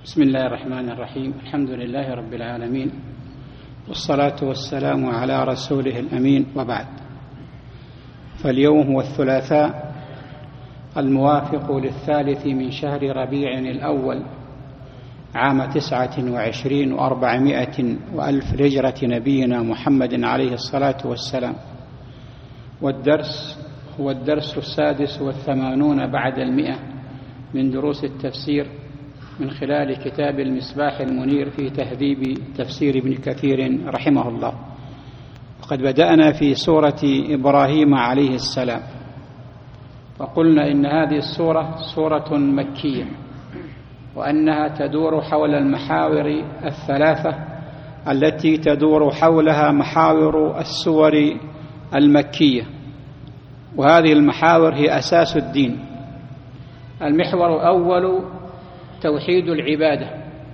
بسم الله الرحمن الرحيم. الحمد لله رب العالمين، والصلاة والسلام على رسوله الأمين، وبعد. فاليوم هو الثلاثاء الموافق للثالث من شهر ربيع الأول عام 29 و400 وألف لهجرة نبينا محمد عليه الصلاة والسلام، والدرس هو الدرس 86 بعد 100 من دروس التفسير من خلال كتاب المصباح المنير في تهذيب تفسير ابن كثير رحمه الله. وقد بدأنا في سورة إبراهيم عليه السلام، وقلنا إن هذه السورة سورة مكية، وأنها تدور حول المحاور الثلاثة التي تدور حولها محاور السور المكية، وهذه المحاور هي أساس الدين. المحور الأول توحيد العبادة،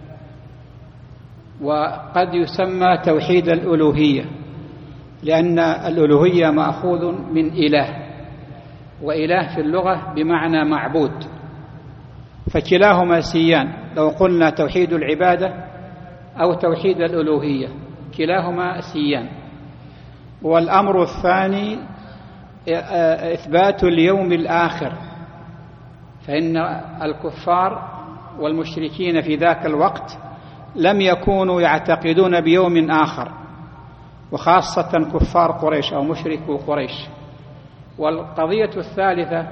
وقد يسمى توحيد الألوهية، لأن الألوهية مأخوذ من إله، وإله في اللغة بمعنى معبود، فكلاهما سيان. لو قلنا توحيد العبادة أو توحيد الألوهية كلاهما سيان. والأمر الثاني إثبات اليوم الآخر، فإن الكفار والمشركين في ذاك الوقت لم يكونوا يعتقدون بيوم آخر، وخاصة كفار قريش أو مشركو قريش. والقضية الثالثة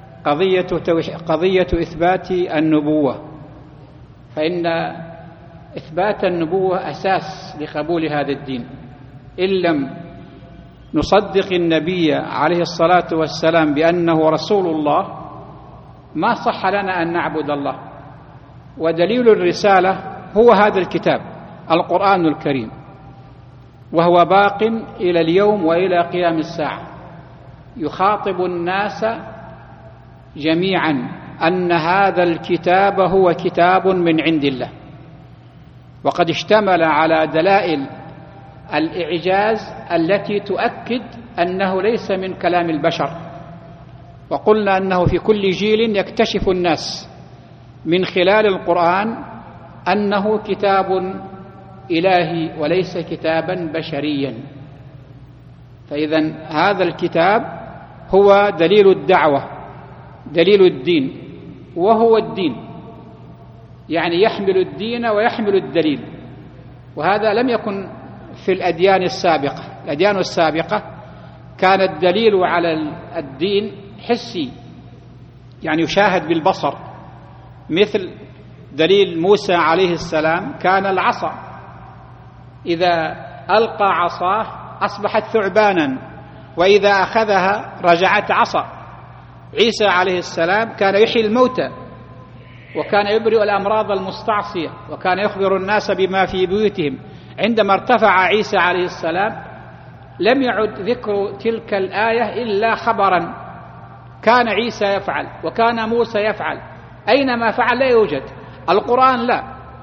قضية إثبات النبوة، فإن إثبات النبوة أساس لقبول هذا الدين. إن لم نصدق النبي عليه الصلاة والسلام بأنه رسول الله ما صح لنا أن نعبد الله. ودليل الرسالة هو هذا الكتاب القرآن الكريم، وهو باق إلى اليوم وإلى قيام الساعة، يخاطب الناس جميعا أن هذا الكتاب هو كتاب من عند الله، وقد اشتمل على دلائل الإعجاز التي تؤكد أنه ليس من كلام البشر. وقلنا أنه في كل جيل يكتشف الناس من خلال القرآن أنه كتاب إلهي وليس كتابا بشريا. فإذا هذا الكتاب هو دليل الدعوة، دليل الدين، وهو الدين، يعني يحمل الدين ويحمل الدليل. وهذا لم يكن في الأديان السابقة. الأديان السابقة كان الدليل على الدين حسي، يعني يشاهد بالبصر، مثل دليل موسى عليه السلام كان العصا، إذا ألقى عصاه أصبحت ثعبانا، وإذا أخذها رجعت عصا. عيسى عليه السلام كان يحيي الموتى، وكان يبرئ الأمراض المستعصية، وكان يخبر الناس بما في بيوتهم. عندما ارتفع عيسى عليه السلام لم يعد ذكر تلك الآية إلا خبرا، كان عيسى يفعل وكان موسى يفعل، أينما فعل لا يوجد. القرآن لا،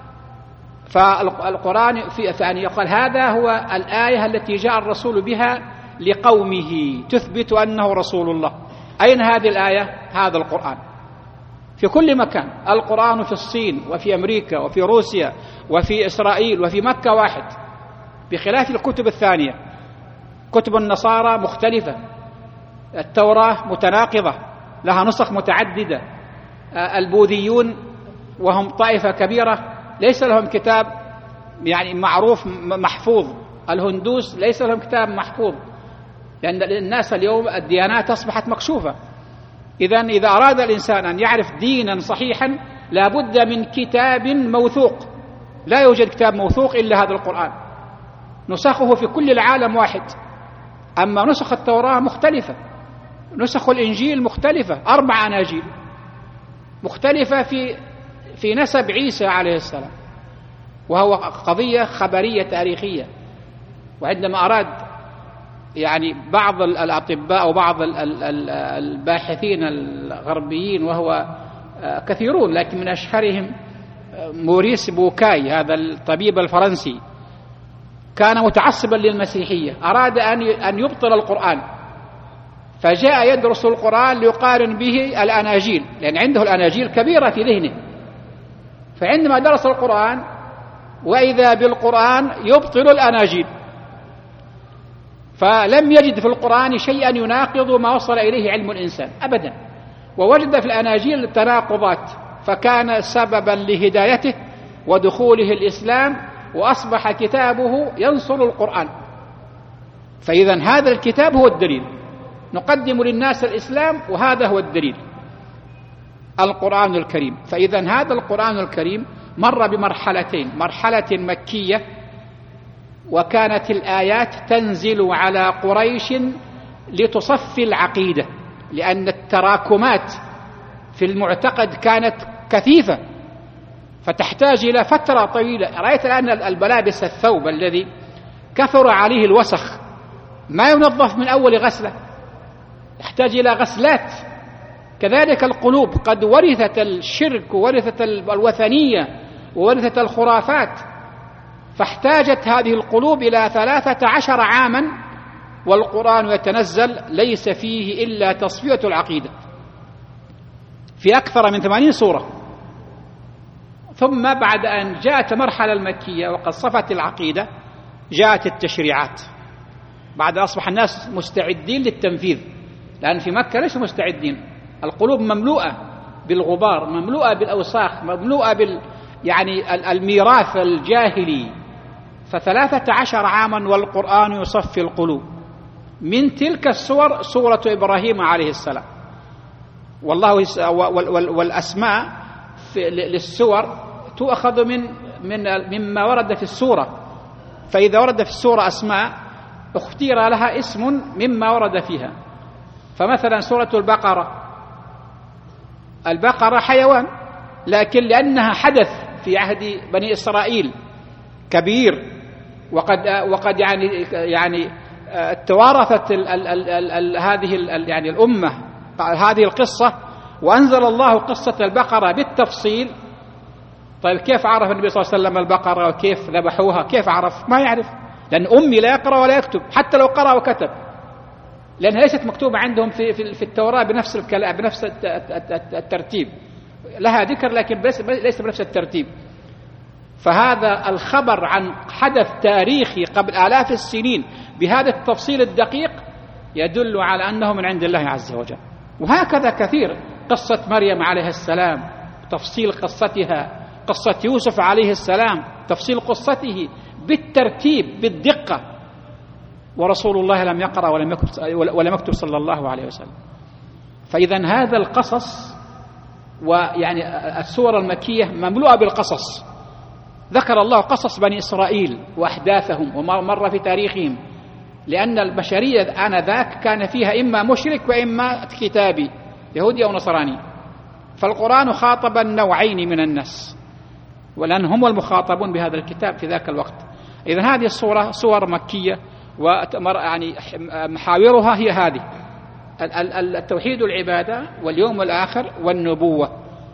فالقرآن يعني يقال هذا هو الآية التي جاء الرسول بها لقومه تثبت أنه رسول الله. أين هذه الآية؟ هذا القرآن في كل مكان. القرآن في الصين وفي أمريكا وفي روسيا وفي إسرائيل وفي مكة واحد، بخلاف الكتب الثانية. كتب النصارى مختلفة، التوراة متناقضة لها نسخ متعددة، البوذيون وهم طائفة كبيرة ليس لهم كتاب يعني معروف محفوظ، الهندوس ليس لهم كتاب محفوظ، لأن الناس اليوم الديانات أصبحت مكشوفة. إذا أراد الإنسان أن يعرف دينا صحيحا لا بد من كتاب موثوق. لا يوجد كتاب موثوق إلا هذا القرآن، نسخه في كل العالم واحد. أما نسخ التوراة مختلفة، نسخ الإنجيل مختلفة، 4 أناجيل مختلفة في نسب عيسى عليه السلام، وهو قضية خبرية تاريخية. وعندما أراد يعني بعض الأطباء أو بعض الباحثين الغربيين، وهو كثيرون لكن من أشهرهم موريس بوكاي، هذا الطبيب الفرنسي، كان متعصبا للمسيحية، أراد أن يبطل القرآن، فجاء يدرس القرآن ليقارن به الأناجيل، لأن عنده الأناجيل كبيرة في ذهنه، فعندما درس القرآن وإذا بالقرآن يبطل الأناجيل، فلم يجد في القرآن شيئا يناقض ما وصل إليه علم الإنسان أبدا، ووجد في الأناجيل تناقضات، فكان سببا لهدايته ودخوله الإسلام، وأصبح كتابه ينصر القرآن. فإذا هذا الكتاب هو الدليل، نقدم للناس الإسلام وهذا هو الدليل، القرآن الكريم. فإذا هذا القرآن الكريم مر بمرحلتين، مرحلة مكية وكانت الآيات تنزل على قريش لتصفي العقيدة، لأن التراكمات في المعتقد كانت كثيفة فتحتاج إلى فترة طويلة. رأيت الآن الملابس، الثوب الذي كثر عليه الوسخ ما ينظف من أول غسلة، يحتاج إلى غسلات. كذلك القلوب قد ورثت الشرك وورثت الوثنية وورثت الخرافات، فاحتاجت هذه القلوب إلى 13 عاما والقرآن يتنزل ليس فيه إلا تصفية العقيدة في أكثر من 80 سورة. ثم بعد أن جاءت المرحلة المكية وقد صفت العقيدة جاءت التشريعات، بعد أصبح الناس مستعدين للتنفيذ، لأن في مكة ليسوا مستعدين، القلوب مملوءة بالغبار، مملوءة بالأوساخ، مملوءة يعني الميراث الجاهلي. ف13 عاما والقرآن يصفي القلوب. من تلك السور سورة إبراهيم عليه السلام، والله والأسماء للسور تؤخذ مما ورد في السورة، فإذا ورد في السورة أسماء اختير لها اسم مما ورد فيها. فمثلا سورة البقرة حيوان، لكن لأنها حدث في عهد بني إسرائيل كبير، وقد يعني توارثت هذه يعني الأمة هذه القصة، وأنزل الله قصة البقرة بالتفصيل. طيب كيف عرف النبي صلى الله عليه وسلم البقرة وكيف ذبحوها؟ كيف عرف؟ ما يعرف، لأن أمي لا يقرأ ولا يكتب، حتى لو قرأ وكتب، لأنها ليست مكتوبة عندهم في التوراة بنفس الكلام بنفس الترتيب، لها ذكر لكن ليس بنفس الترتيب. فهذا الخبر عن حدث تاريخي قبل آلاف السنين بهذا التفصيل الدقيق يدل على أنه من عند الله عز وجل. وهكذا كثير، قصة مريم عليه السلام تفصيل قصتها، قصة يوسف عليه السلام تفصيل قصته بالترتيب بالدقة، ورسول الله لم يقرأ ولم يكتب صلى الله عليه وسلم. فإذا هذا القصص، ويعني السور المكية مملوءة بالقصص، ذكر الله قصص بني إسرائيل وأحداثهم وما مر في تاريخهم، لأن البشرية آنذاك كان فيها إما مشرك وإما كتابي يهودي أو نصراني، فالقرآن خاطب النوعين من الناس، ولأن هم المخاطبون بهذا الكتاب في ذاك الوقت. إذن هذه الصورة صور مكية، يعني محاورها هي هذه: التوحيد العبادة واليوم الآخر والنبوة.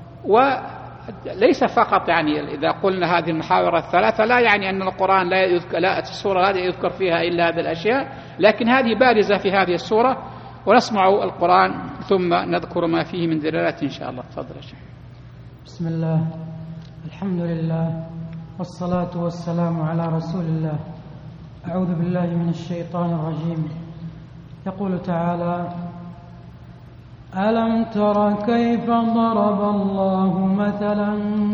وليس فقط يعني إذا قلنا هذه المحاور الثلاثة لا يعني أن القرآن لا السورة هذه يذكر فيها إلا هذه الأشياء، لكن هذه بارزة في هذه السورة. ونسمع القرآن ثم نذكر ما فيه من دلالات إن شاء الله. تفضل يا شيخ. بسم الله، الحمد لله، والصلاة والسلام على رسول الله. أعوذ بالله من الشيطان الرجيم. يقول تعالى: ألم تر كيف ضرب الله مثلا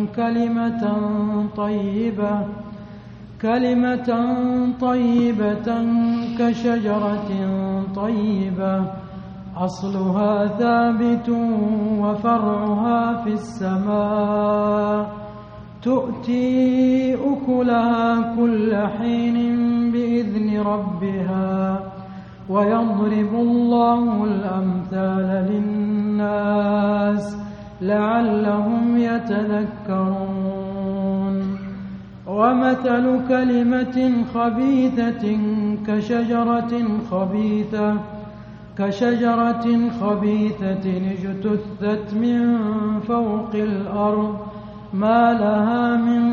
كلمة طيبة كشجرة طيبة أصلها ثابت وفرعها في السماء تؤتي أكلها كل حين بإذن ربها ويضرب الله الأمثال للناس لعلهم يتذكرون. ومثل كلمة خبيثة كشجرة خبيثة اجتثت من فوق الأرض ما لها من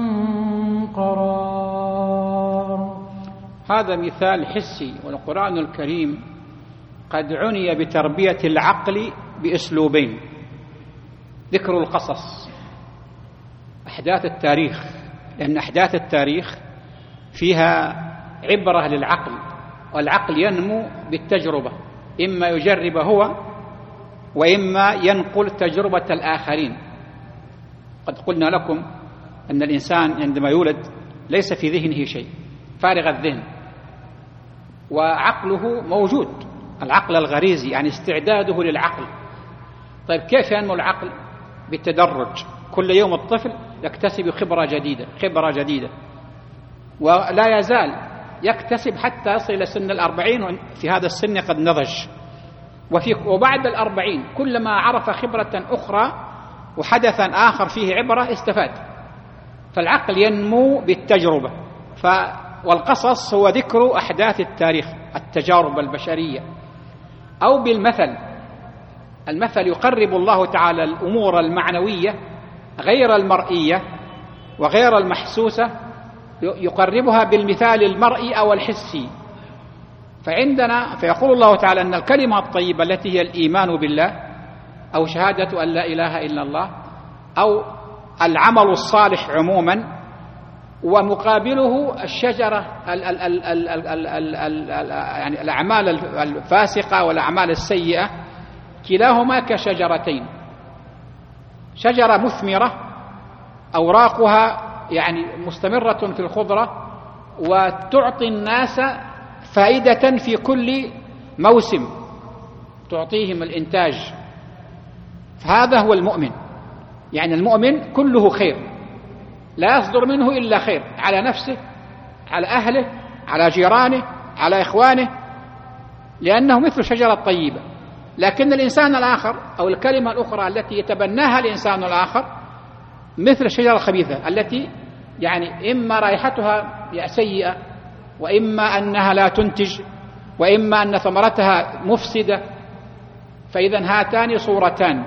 قرار. هذا مثال حسي، والقرآن الكريم قد عني بتربية العقل بأسلوبين: ذكر القصص أحداث التاريخ، لأن أحداث التاريخ فيها عبرة للعقل، والعقل ينمو بالتجربة، إما يجرب هو وإما ينقل تجربة الآخرين. قد قلنا لكم أن الإنسان عندما يولد ليس في ذهنه شيء، فارغ الذهن، وعقله موجود، العقل الغريزي، يعني استعداده للعقل. طيب كيف ينمو العقل؟ بالتدرج، كل يوم الطفل يكتسب خبرة جديدة، ولا يزال يكتسب حتى يصل إلى سن 40، وفي هذا السن قد نضج، وبعد 40 كلما عرف خبرة أخرى وحدثا آخر فيه عبرة استفاد. فالعقل ينمو بالتجربة. والقصص هو ذكر أحداث التاريخ، التجارب البشرية، أو بالمثل. المثل يقرب الله تعالى الأمور المعنوية غير المرئية وغير المحسوسة، يقربها بالمثال المرئي أو الحسي. فيقول الله تعالى أن الكلمة الطيبة التي هي الإيمان بالله، أو شهادة أن لا إله إلا الله، أو العمل الصالح عموما، ومقابله الشجرة يعني الأعمال الفاسقة والأعمال السيئة، كلاهما كشجرتين، شجرة مثمرة أوراقها يعني مستمرة في الخضرة، وتعطي الناس فائدة في كل موسم، تعطيهم الإنتاج. فهذا هو المؤمن، يعني المؤمن كله خير، لا يصدر منه إلا خير، على نفسه، على أهله، على جيرانه، على إخوانه، لأنه مثل شجرة طيبة. لكن الإنسان الآخر أو الكلمة الأخرى التي يتبناها الإنسان الآخر مثل الشجرة الخبيثة، التي يعني إما رائحتها سيئة، وإما أنها لا تنتج، وإما أن ثمرتها مفسدة. فإذا هاتان صورتان.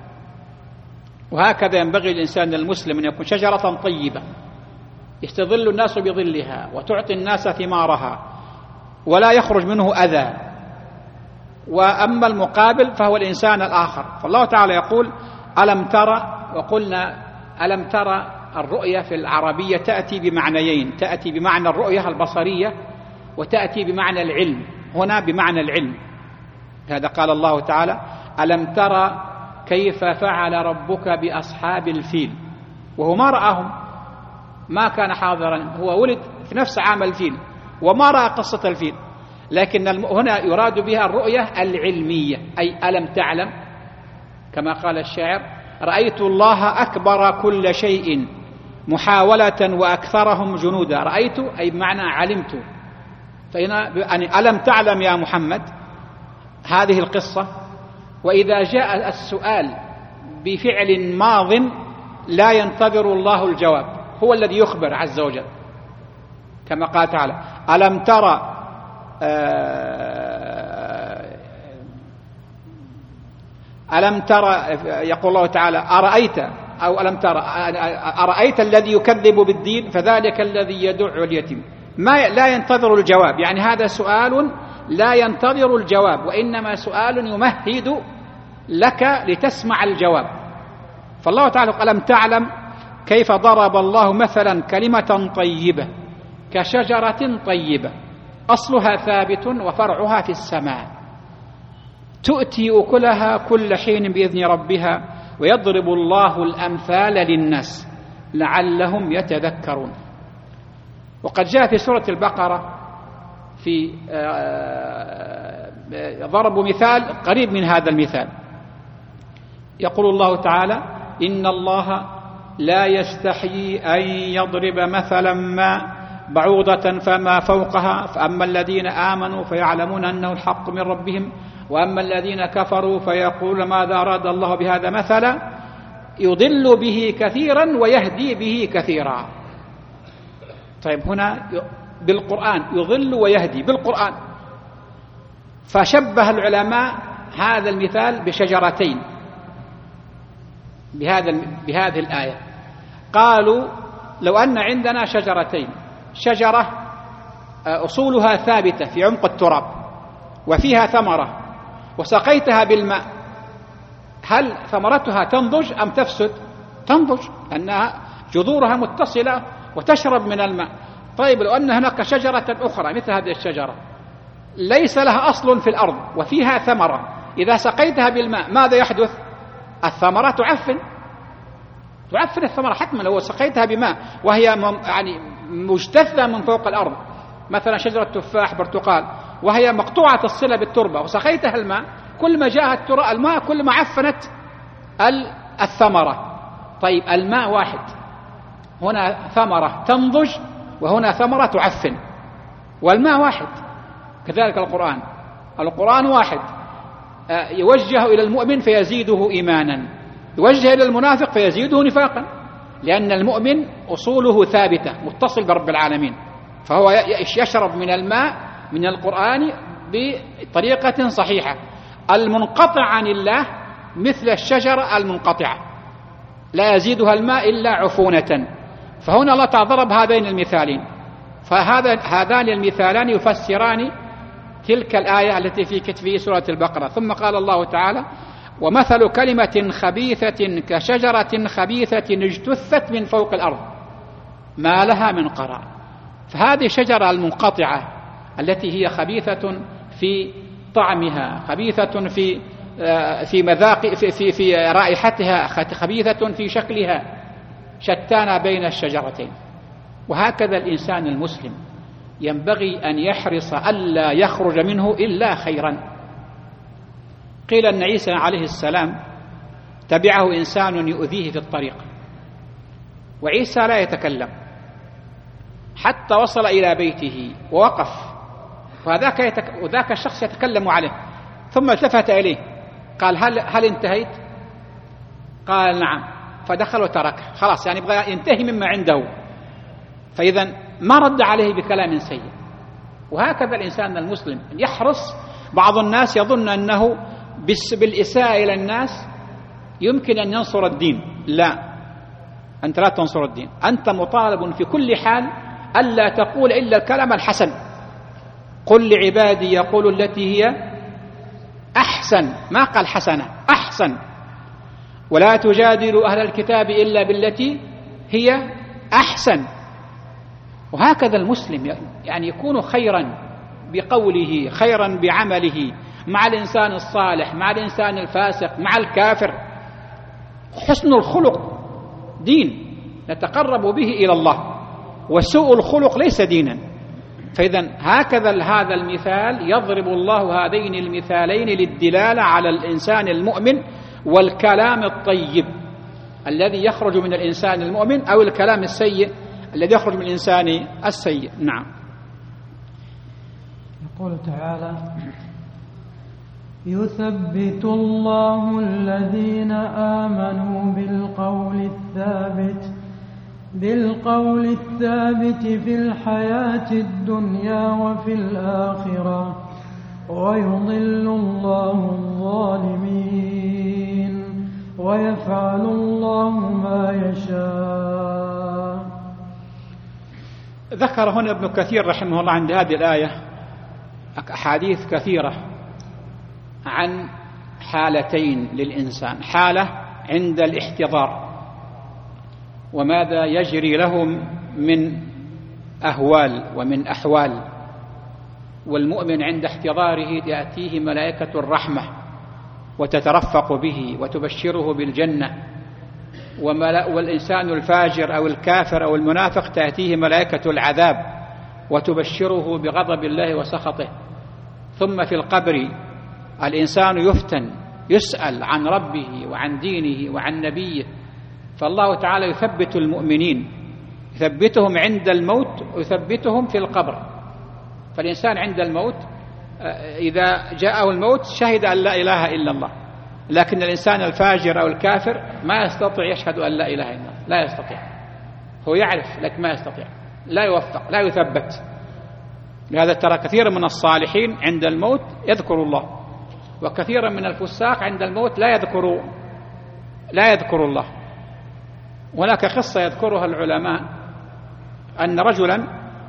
وهكذا ينبغي الإنسان المسلم أن يكون شجرة طيبة يستظل الناس بظلها وتعطي الناس ثمارها ولا يخرج منه أذى. وأما المقابل فهو الإنسان الآخر. فالله تعالى يقول ألم ترى، وقلنا ألم ترى الرؤية في العربية تأتي بمعنيين، تأتي بمعنى الرؤية البصرية وتأتي بمعنى العلم. هنا بمعنى العلم. هذا قال الله تعالى ألم ترى كيف فعل ربك بأصحاب الفيل، وهو ما رآهم، ما كان حاضرا، هو ولد في نفس عام الفيل وما رأى قصة الفيل. لكن هنا يراد بها الرؤية العلمية، أي ألم تعلم، كما قال الشاعر رأيت الله أكبر كل شيء محاولة وأكثرهم جنودا. رأيت أي بمعنى علمت. فهنا يعني ألم تعلم يا محمد هذه القصة. وإذا جاء السؤال بفعل ماض لا ينتظر الله الجواب، هو الذي يخبر عز وجل، كما قال تعالى ألم ترى ألم ترى، يقول الله تعالى أرأيت، أو ألم ترى أرأيت الذي يكذب بالدين فذلك الذي يدع اليتيم. لا ينتظر الجواب، يعني هذا سؤال لا ينتظر الجواب، وإنما سؤال يمهد لك لتسمع الجواب. فالله تعالى قال ألم تعلم كيف ضرب الله مثلا كلمة طيبة كشجرة طيبة أصلها ثابت وفرعها في السماء تؤتي أكلها كل حين بإذن ربها ويضرب الله الأمثال للناس لعلهم يتذكرون. وقد جاء في سورة البقرة في ضرب مثال قريب من هذا المثال. يقول الله تعالى إن الله لا يستحيي أن يضرب مثلا ما بعوضة فما فوقها فأما الذين آمنوا فيعلمون أنه الحق من ربهم وأما الذين كفروا فيقول ماذا أراد الله بهذا مثلا يضل به كثيرا ويهدي به كثيرا. طيب هنا بالقرآن يضل ويهدي بالقرآن. فشبه العلماء هذا المثال بشجرتين بهذه الآية. قالوا لو أن عندنا شجرتين، شجرة أصولها ثابتة في عمق التراب وفيها ثمرة وسقيتها بالماء، هل ثمرتها تنضج أم تفسد؟ تنضج، لأنها جذورها متصلة وتشرب من الماء. طيب لو أن هناك شجرة أخرى مثل هذه الشجرة ليس لها أصل في الأرض وفيها ثمرة، إذا سقيتها بالماء ماذا يحدث؟ الثمرة تعفن الثمرة حتما لو سقيتها بماء وهي يعني مجتثة من فوق الأرض، مثلا شجرة تفاح برتقال وهي مقطوعة الصلة بالتربة وسقيتها الماء، كل ما جاء الماء كل ما عفنت الثمرة. طيب الماء واحد، هنا ثمرة تنضج وهنا ثمرة تعفن، والماء واحد. كذلك القرآن واحد، يوجه إلى المؤمن فيزيده إيمانا، يوجه إلى المنافق فيزيده نفاقا، لأن المؤمن أصوله ثابتة متصل برب العالمين، فهو يشرب من الماء من القرآن بطريقة صحيحة. المنقطع عن الله مثل الشجرة المنقطعة لا يزيدها الماء إلا عفونة. فهنا الله تعالى ضرب هذين المثالين، هذان المثالان يفسران تلك الآية التي في سورة البقرة. ثم قال الله تعالى: ومثل كلمة خبيثة كشجرة خبيثة اجتثت من فوق الأرض ما لها من قرار. فهذه الشجرة المنقطعة التي هي خبيثة في طعمها، خبيثة في مذاق في رائحتها، خبيثة في شكلها، شتان بين الشجرتين. وهكذا الإنسان المسلم ينبغي أن يحرص ألا يخرج منه إلا خيرا. قيل أن عيسى عليه السلام تبعه إنسان يؤذيه في الطريق، وعيسى لا يتكلم حتى وصل إلى بيته ووقف، وذاك الشخص يتكلم عليه، ثم التفت إليه قال: هل انتهيت؟ قال: نعم. فدخل وتركه، خلاص يعني يبغى ينتهي مما عنده، فإذا ما رد عليه بكلام سيء. وهكذا الإنسان المسلم يحرص. بعض الناس يظن أنه بالإساءة إلى الناس يمكن أن ينصر الدين. لا، أنت لا تنصر الدين، أنت مطالب في كل حال ألا تقول إلا الكلام الحسن. قل لعبادي يقول التي هي أحسن، ما قال حسنة، أحسن. ولا تجادلوا أهل الكتاب إلا بالتي هي أحسن. وهكذا المسلم يعني يكون خيرا بقوله، خيرا بعمله، مع الإنسان الصالح، مع الإنسان الفاسق، مع الكافر. حسن الخلق دين نتقرب به إلى الله، وسوء الخلق ليس دينا. فإذا هكذا هذا المثال يضرب الله هذين المثالين للدلالة على الإنسان المؤمن والكلام الطيب الذي يخرج من الإنسان المؤمن، أو الكلام السيء الذي يخرج من الإنسان السيء. نعم. يقول تعالى: يثبت الله الذين آمنوا بالقول الثابت في الحياة الدنيا وفي الآخرة، ويضل الله الظالمين، ويفعل الله ما يشاء. ذكر هنا ابن كثير رحمه الله عند هذه الآية أحاديث كثيرة عن حالتين للإنسان: حالة عند الاحتضار وماذا يجري لهم من أهوال ومن أحوال. والمؤمن عند احتضاره يأتيه ملائكة الرحمة وتترفق به وتبشره بالجنة، والإنسان الفاجر أو الكافر أو المنافق تأتيه ملائكة العذاب وتبشره بغضب الله وسخطه. ثم في القبر الإنسان يفتن، يسأل عن ربه وعن دينه وعن نبيه، فالله تعالى يثبت المؤمنين، يثبتهم عند الموت ويثبتهم في القبر. فالإنسان عند الموت إذا جاءه الموت شهد أن لا إله إلا الله، لكن الإنسان الفاجر أو الكافر ما يستطيع يشهد أن لا إله إلا الله، لا يستطيع. هو يعرف لكن ما يستطيع، لا يوفق، لا يثبت. لهذا ترى كثيرا من الصالحين عند الموت يذكر الله، وكثيرا من الفساق عند الموت لا يذكر الله. هناك قصة يذكرها العلماء أن رجلا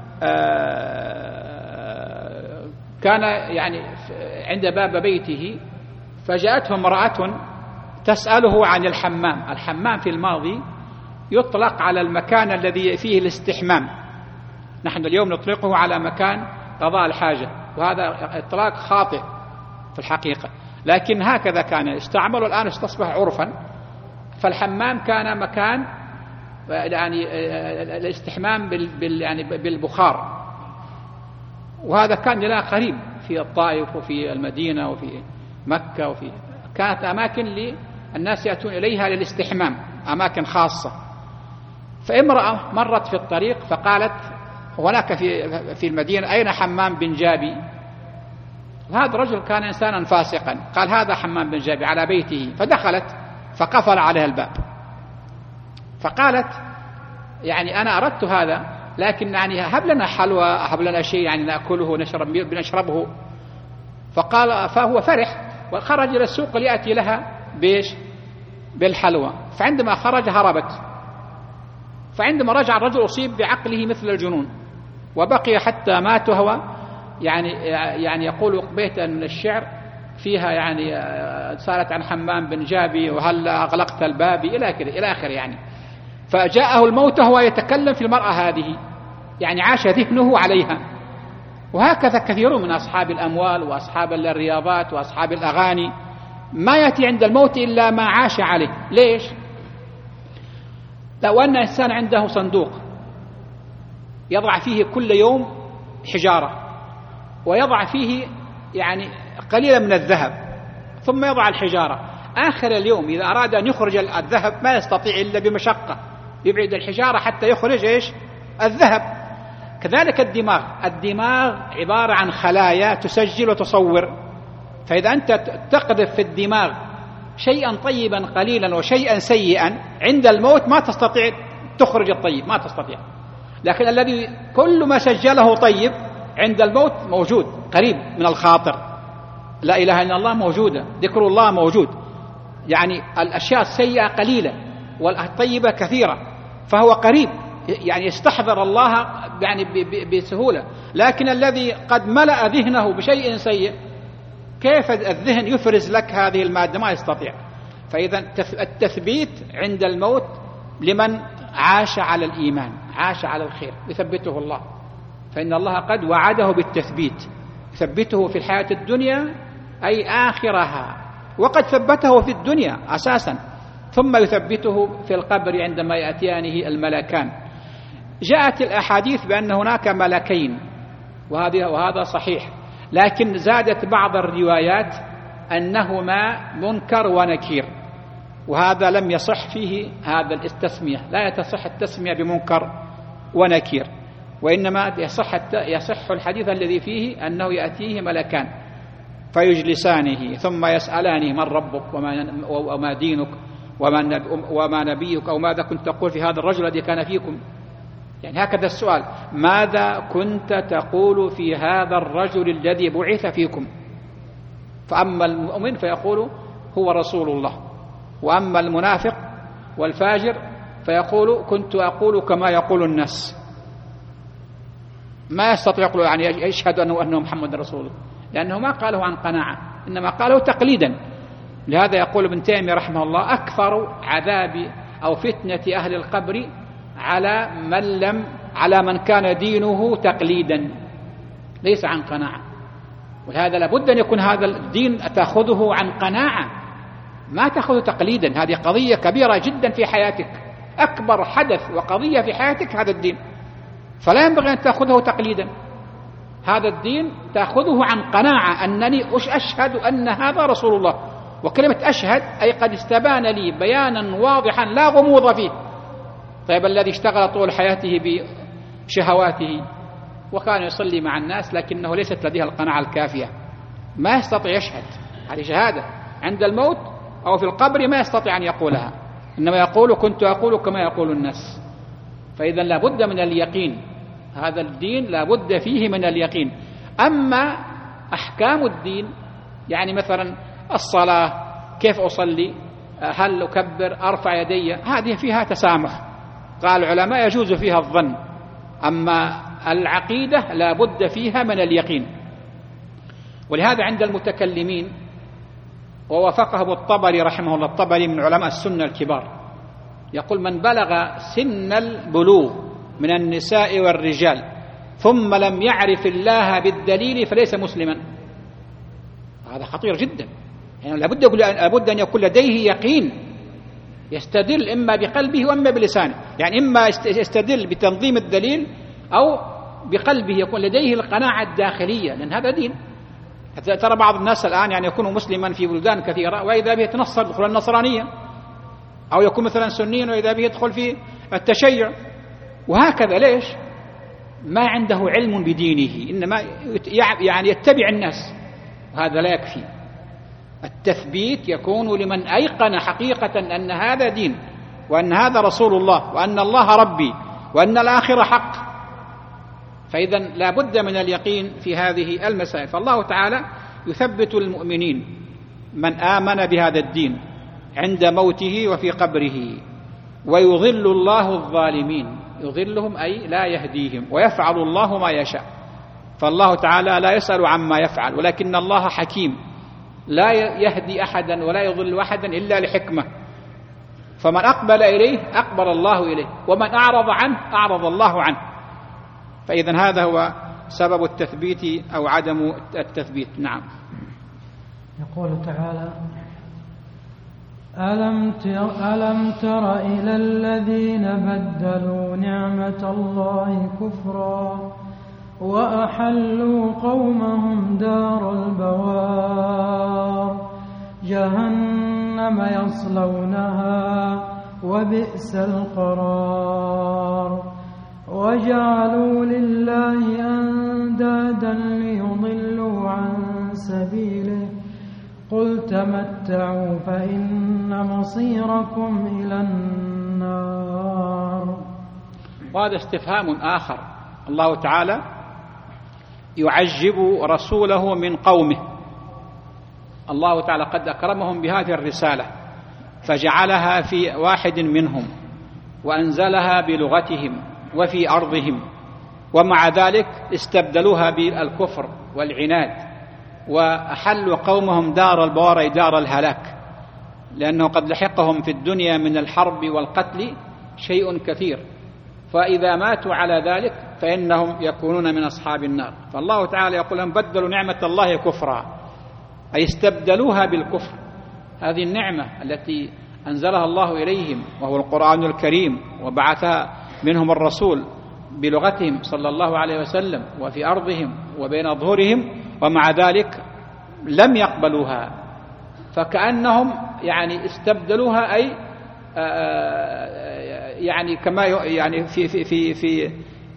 كان يعني عند باب بيته، فجاءته امرأة تسأله عن الحمام في الماضي يطلق على المكان الذي فيه الاستحمام. نحن اليوم نطلقه على مكان قضاء الحاجة، وهذا إطلاق خاطئ في الحقيقة، لكن هكذا كان استعملوا، الآن استصبح عرفا. فالحمام كان مكان يعني الاستحمام يعني بالبخار، وهذا كان لنا قريب في الطائف وفي المدينة وفي مكة، كانت أماكن للناس يأتون إليها للاستحمام، أماكن خاصة. فامرأة مرت في الطريق فقالت هناك في المدينة أين حمام بن جابي؟ هذا الرجل كان إنسانا فاسقا، قال هذا حمام بن جابي على بيته، فدخلت فقفل عليها الباب. فقالت يعني أنا أردت هذا، لكن يعني هب لنا حلوى، هب لنا شيء يعني نأكله نشربه. فهو فرح وخرج إلى السوق ليأتي لها بالحلوى. فعندما خرج هربت. فعندما رجع الرجل أصيب بعقله مثل الجنون، وبقي حتى مات وهو يعني يقول بيتا من الشعر فيها يعني سالت عن حمام بن جابي وهل أغلقت الباب إلى آخر يعني. فجاءه الموت وهو يتكلم في المرأة هذه، يعني عاش ذهنه عليها. وهكذا كثير من أصحاب الأموال وأصحاب الرياضات وأصحاب الأغاني ما يأتي عند الموت إلا ما عاش عليه. ليش؟ لو أن إنسان عنده صندوق يضع فيه كل يوم حجارة، ويضع فيه يعني قليلا من الذهب، ثم يضع الحجارة، آخر اليوم إذا أراد أن يخرج الذهب ما يستطيع إلا بمشقة، يبعد الحجارة حتى يخرج الذهب. كذلك الدماغ عبارة عن خلايا تسجل وتصور. فإذا أنت تقذف في الدماغ شيئا طيبا قليلا وشيئا سيئا، عند الموت ما تستطيع تخرج الطيب، ما تستطيع. لكن الذي كل ما سجله طيب عند الموت موجود قريب من الخاطر. لا إله إلا الله موجودة، ذكر الله موجود، يعني الأشياء السيئة قليلة والطيبة كثيرة، فهو قريب يعني يستحضر الله يعني بسهولة. لكن الذي قد ملأ ذهنه بشيء سيء، كيف الذهن يفرز لك هذه المادة؟ ما يستطيع. فإذا التثبيت عند الموت لمن عاش على الإيمان، عاش على الخير، يثبته الله. فإن الله قد وعده بالتثبيت، يثبته في الحياة الدنيا أي آخرها، وقد ثبته في الدنيا أساسا، ثم يثبته في القبر عندما يأتيانه الملكان. جاءت الأحاديث بأن هناك ملكين، وهذا صحيح، لكن زادت بعض الروايات أنهما منكر ونكير، وهذا لم يصح فيه هذا التسمية، لا تصح التسمية بمنكر ونكير، وإنما يصح الحديث الذي فيه أنه يأتيه ملكان فيجلسانه ثم يسألانه من ربك وما دينك وما نبيك أو ماذا كنت تقول في هذا الرجل الذي كان فيكم، يعني هكذا السؤال، ماذا كنت تقول في هذا الرجل الذي بعث فيكم؟ فأما المؤمن فيقول هو رسول الله، وأما المنافق والفاجر فيقول كنت أقول كما يقول الناس، ما يستطيع يقول يعني يشهد أنه محمد رسول الله، لأنه ما قاله عن قناعة، إنما قاله تقليدا. لهذا يقول ابن تيمية رحمه الله أكثر عذاب أو فتنة أهل القبر على من كان دينه تقليدا ليس عن قناعة. ولهذا لابد أن يكون هذا الدين تأخذه عن قناعة، ما تأخذه تقليدا. هذه قضية كبيرة جدا في حياتك، أكبر حدث وقضية في حياتك هذا الدين، فلا ينبغي أن تأخذه تقليدا. هذا الدين تأخذه عن قناعة أنني أشهد أن هذا رسول الله، وكلمة أشهد أي قد استبان لي بيانا واضحا لا غموض فيه. طيب الذي اشتغل طول حياته بشهواته وكان يصلي مع الناس لكنه ليست لديه القناعة الكافية، ما يستطيع يشهد، هذه شهادة عند الموت أو في القبر ما يستطيع أن يقولها، إنما يقول كنت أقول كما يقول الناس. فإذا لابد من اليقين، هذا الدين لابد فيه من اليقين. أما أحكام الدين يعني مثلا الصلاة كيف أصلي، هل أكبر، أرفع يدي، هذه فيها تسامح، قال العلماء يجوز فيها الظن. أما العقيدة لابد فيها من اليقين. ولهذا عند المتكلمين ووافقه الطبري رحمه الله، الطبري من علماء السنة الكبار، يقول من بلغ سن البلوغ من النساء والرجال ثم لم يعرف الله بالدليل فليس مسلما. هذا خطير جدا، يعني لابد أن يكون لديه يقين يستدل إما بقلبه وإما بلسانه، يعني إما يستدل بتنظيم الدليل أو بقلبه يكون لديه القناعة الداخلية، لأن هذا دين. ترى بعض الناس الآن يعني يكون مسلما في بلدان كثيرة وإذا به يتنصر يدخل النصرانية، أو يكون مثلا سنيا وإذا به يدخل في التشيع، وهكذا. ليش؟ ما عنده علم بدينه، إنما يعني يتبع الناس، وهذا لا يكفي. التثبيت يكون لمن أيقن حقيقة أن هذا دين، وأن هذا رسول الله، وأن الله ربي، وأن الآخرة حق. فإذا لا بد من اليقين في هذه المسائل. فالله تعالى يثبت المؤمنين من آمن بهذا الدين عند موته وفي قبره، ويضل الله الظالمين، يضلهم أي لا يهديهم، ويفعل الله ما يشاء. فالله تعالى لا يسأل عما يفعل، ولكن الله حكيم لا يهدي أحدا ولا يضل أحدا إلا لحكمة. فمن أقبل إليه أقبل الله إليه، ومن أعرض عنه أعرض الله عنه. فإذا هذا هو سبب التثبيت أو عدم التثبيت. نعم. يقول تعالى: ألم تر إلى الذين بدلوا نعمة الله كفرا وأحلوا قومهم دار البوار جهنم يصلونها وبئس القرار وجعلوا لله أندادا ليضلوا عن سبيله قل تمتعوا فإن مصيركم إلى النار. وهذا استفهام آخر. الله تعالى يعجب رسوله من قومه. الله تعالى قد أكرمهم بهذه الرسالة فجعلها في واحد منهم وأنزلها بلغتهم وفي أرضهم، ومع ذلك استبدلوها بالكفر والعناد، وأحلوا قومهم دار البوار أي دار الهلاك، لأنه قد لحقهم في الدنيا من الحرب والقتل شيء كثير، فإذا ماتوا على ذلك فإنهم يكونون من أصحاب النار. فالله تعالى يقول هم بدلوا نعمة الله كفرا، أي استبدلوها بالكفر. هذه النعمة التي أنزلها الله إليهم وهو القرآن الكريم، وبعثها منهم الرسول بلغتهم صلى الله عليه وسلم وفي أرضهم وبين أظهرهم، ومع ذلك لم يقبلوها، فكأنهم يعني استبدلوها، أي يعني كما يعني في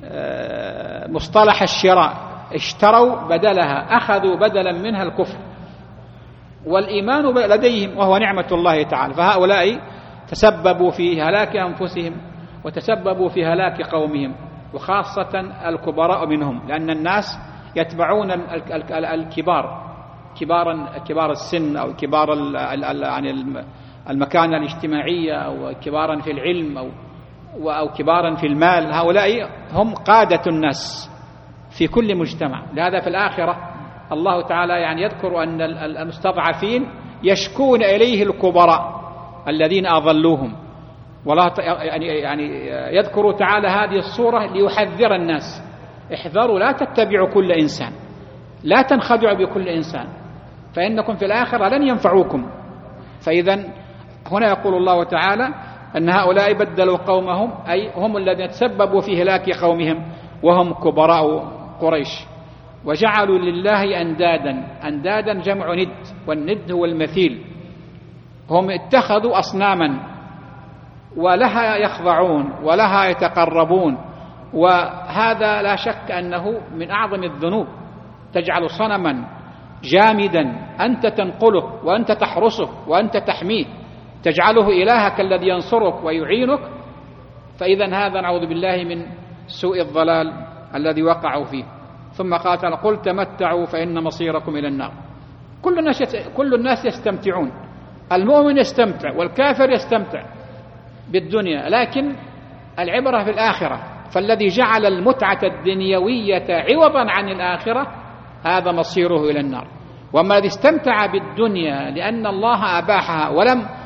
مصطلح الشراء، اشتروا بدلها، أخذوا بدلا منها الكفر والإيمان لديهم وهو نعمة الله تعالى. فهؤلاء تسببوا في هلاك أنفسهم وتسببوا في هلاك قومهم، وخاصة الكبراء منهم، لأن الناس يتبعون الكبار، كبار السن أو كبار يعني المكانة الاجتماعية أو كبارا في العلم أو كبارا في المال. هؤلاء هم قادة الناس في كل مجتمع. لهذا في الآخرة الله تعالى يعني يذكر أن المستضعفين يشكون إليه الكبراء الذين أضلوهم، ولا يعني يذكر تعالى هذه الصورة ليحذر الناس: احذروا لا تتبعوا كل إنسان، لا تنخدعوا بكل إنسان، فإنكم في الآخرة لن ينفعوكم. فإذا هنا يقول الله تعالى أن هؤلاء بدلوا قومهم، أي هم الذين تسببوا في هلاك قومهم وهم كبراء قريش، وجعلوا لله أندادا جمع ند، والند هو المثيل. هم اتخذوا أصناما ولها يخضعون ولها يتقربون، وهذا لا شك أنه من أعظم الذنوب. تجعل صنما جامدا أنت تنقله وأنت تحرسه وأنت تحميه، تجعله إلهك الذي ينصرك ويعينك. فإذا هذا نعوذ بالله من سوء الضلال الذي وقعوا فيه. ثم قال تعالى: قل تمتعوا فإن مصيركم إلى النار. كل الناس يستمتعون، المؤمن يستمتع والكافر يستمتع بالدنيا، لكن العبرة في الآخرة. فالذي جعل المتعة الدنيوية عوضا عن الآخرة هذا مصيره إلى النار. وما الذي استمتع بالدنيا لأن الله أباحها ولم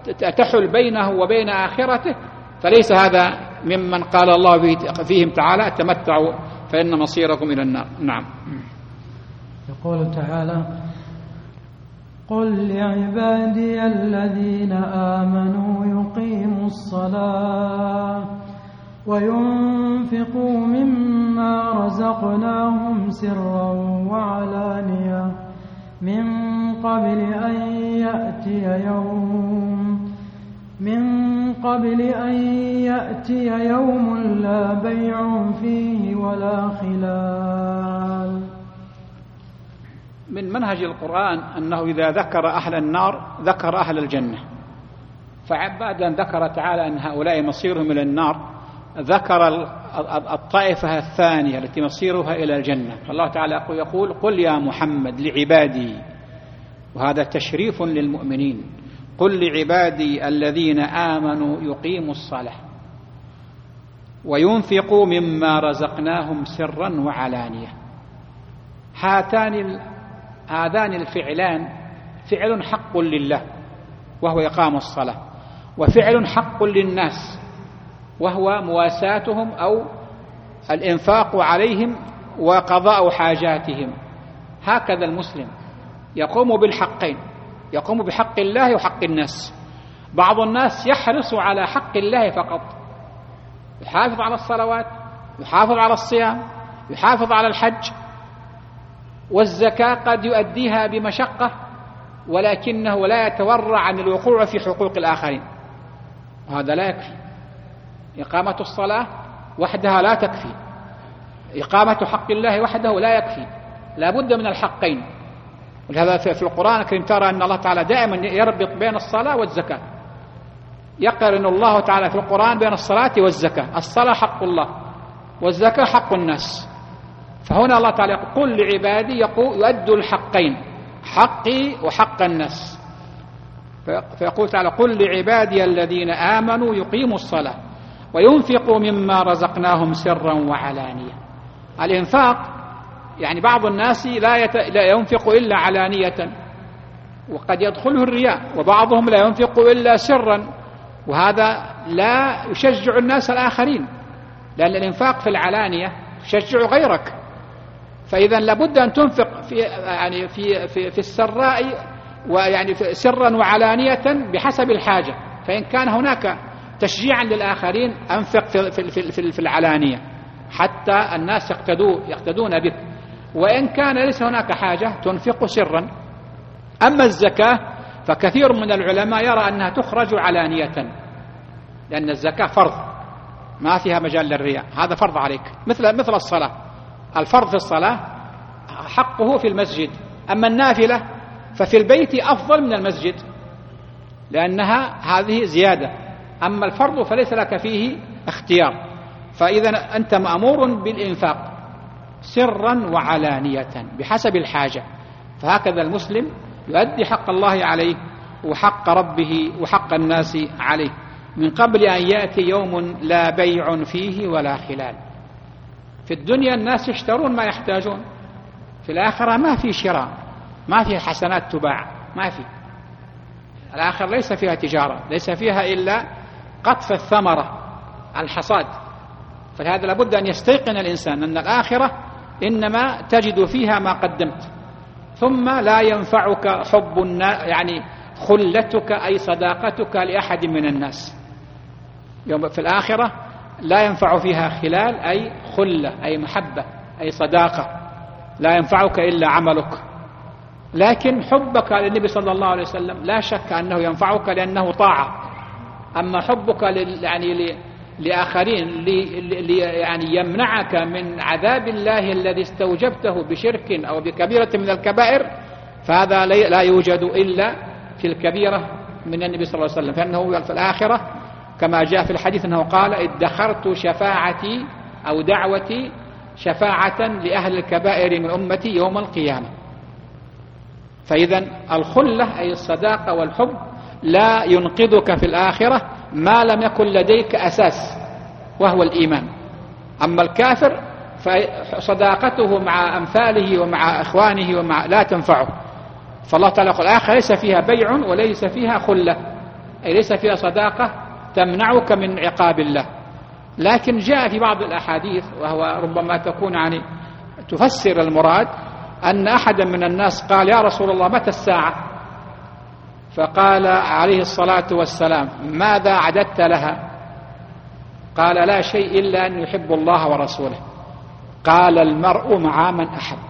تحل بينه وبين آخرته، فليس هذا ممن قال الله فيهم تعالى تمتعوا فإن مصيركم إلى النار. نعم. يقول تعالى: قل لعبادي الذين آمنوا يقيموا الصلاة وينفقوا مما رزقناهم سرا وعلانية من قبل أن يأتي يوم لا بيع فيه ولا خلال. من منهج القرآن أنه إذا ذكر أهل النار ذكر أهل الجنة، فبعد أن ذكر تعالى أن هؤلاء مصيرهم إلى النار ذكر الطائفة الثانية التي مصيرها إلى الجنة. فالله تعالى يقول: قل يا محمد لعبادي، وهذا تشريف للمؤمنين، قل لعبادي الذين آمنوا يقيموا الصلاة وينفقوا مما رزقناهم سرا وعلانية. هذان الفعلان فعل حق لله وهو إقام الصلاة، وفعل حق للناس وهو مواساتهم أو الإنفاق عليهم وقضاء حاجاتهم. هكذا المسلم يقوم بالحقين، يقوم بحق الله وحق الناس. بعض الناس يحرص على حق الله فقط، يحافظ على الصلوات، يحافظ على الصيام، يحافظ على الحج والزكاة، قد يؤديها بمشقة، ولكنه لا يتورع عن الوقوع في حقوق الآخرين، وهذا لا يكفي. إقامة الصلاة وحدها لا تكفي، إقامة حق الله وحده لا يكفي، لا بد من الحقين. ولهذا في القرآن الكريم ترى أن الله تعالى دائما يربط بين الصلاة والزكاة، يقرن الله تعالى في القرآن بين الصلاة والزكاة. الصلاة حق الله والزكاة حق الناس، فهنا الله تعالى يقول: قل لعبادي يؤدوا الحقين، حقي وحق الناس. فيقول تعالى: قل لعبادي الذين آمنوا يقيموا الصلاة وينفقوا مما رزقناهم سرا وعلانية. الإنفاق يعني بعض الناس لا ينفق إلا علانية، وقد يدخله الرياء، وبعضهم لا ينفق إلا سرا، وهذا لا يشجع الناس الآخرين، لأن الإنفاق في العلانية يشجع غيرك. فإذا لابد أن تنفق في السراء، ويعني سرا وعلانية بحسب الحاجة. فإن كان هناك تشجيعا للآخرين أنفق في العلانية حتى الناس يقتدون بك، وإن كان ليس هناك حاجة تنفق سرا. أما الزكاة فكثير من العلماء يرى أنها تخرج علانية، لأن الزكاة فرض ما فيها مجال للرياء، هذا فرض عليك، مثل الصلاة. الفرض في الصلاة حقه في المسجد، أما النافلة ففي البيت أفضل من المسجد، لأنها هذه زيادة. أما الفرض فليس لك فيه اختيار. فإذا أنت مأمور بالإنفاق سرا وعلانية بحسب الحاجة. فهكذا المسلم يؤدي حق الله عليه وحق ربه وحق الناس عليه، من قبل أن يأتي يوم لا بيع فيه ولا خلال. في الدنيا الناس يشترون ما يحتاجون، في الآخرة ما في شراء، ما في حسنات تباع، ما في. الآخرة ليس فيها تجارة، ليس فيها إلا قطف الثمرة، الحصاد. فلهذا لابد أن يستيقن الإنسان أن الآخرة إنما تجد فيها ما قدمت، ثم لا ينفعك حب يعني خلتك أي صداقتك لأحد من الناس. يوم في الآخرة لا ينفع فيها خلال أي خلة أي محبة أي صداقة، لا ينفعك إلا عملك. لكن حبك للنبي صلى الله عليه وسلم لا شك أنه ينفعك لأنه طاعة. أما حبك لآخرين يعني يمنعك من عذاب الله الذي استوجبته بشرك أو بكبيرة من الكبائر، فهذا لا يوجد إلا في الكبيرة من النبي صلى الله عليه وسلم. فإنه في الآخرة كما جاء في الحديث أنه قال: ادخرت شفاعتي أو دعوتي شفاعة لأهل الكبائر من أمتي يوم القيامة. فإذا الخلة أي الصداقة والحب لا ينقذك في الآخرة ما لم يكن لديك أساس وهو الإيمان. أما الكافر فصداقته مع أمثاله ومع إخوانه لا تنفعه. فالله تعالى يقول: الآخرة ليس فيها بيع وليس فيها خلة، أي ليس فيها صداقة تمنعك من عقاب الله. لكن جاء في بعض الأحاديث، وهو ربما تكون يعني تفسر المراد، أن أحدا من الناس قال: يا رسول الله متى الساعة؟ فقال عليه الصلاة والسلام: ماذا عددت لها؟ قال: لا شيء إلا أن يحب الله ورسوله. قال: المرء مع من أحب.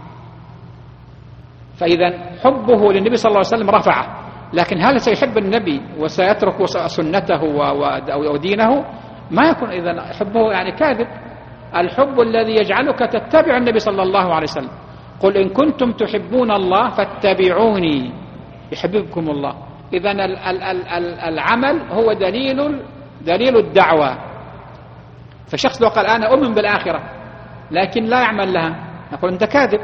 فإذا حبه للنبي صلى الله عليه وسلم رفعه، لكن هل سيحب النبي وسيترك سنته ودينه؟ ما يكون. إذا حبه يعني كاذب. الحب الذي يجعلك تتبع النبي صلى الله عليه وسلم. قل إن كنتم تحبون الله فاتبعوني يحببكم الله. إذا العمل هو دليل الدعوة. فشخص لو قال أنا أؤمن بالآخرة لكن لا يعمل لها، نقول أنت كاذب.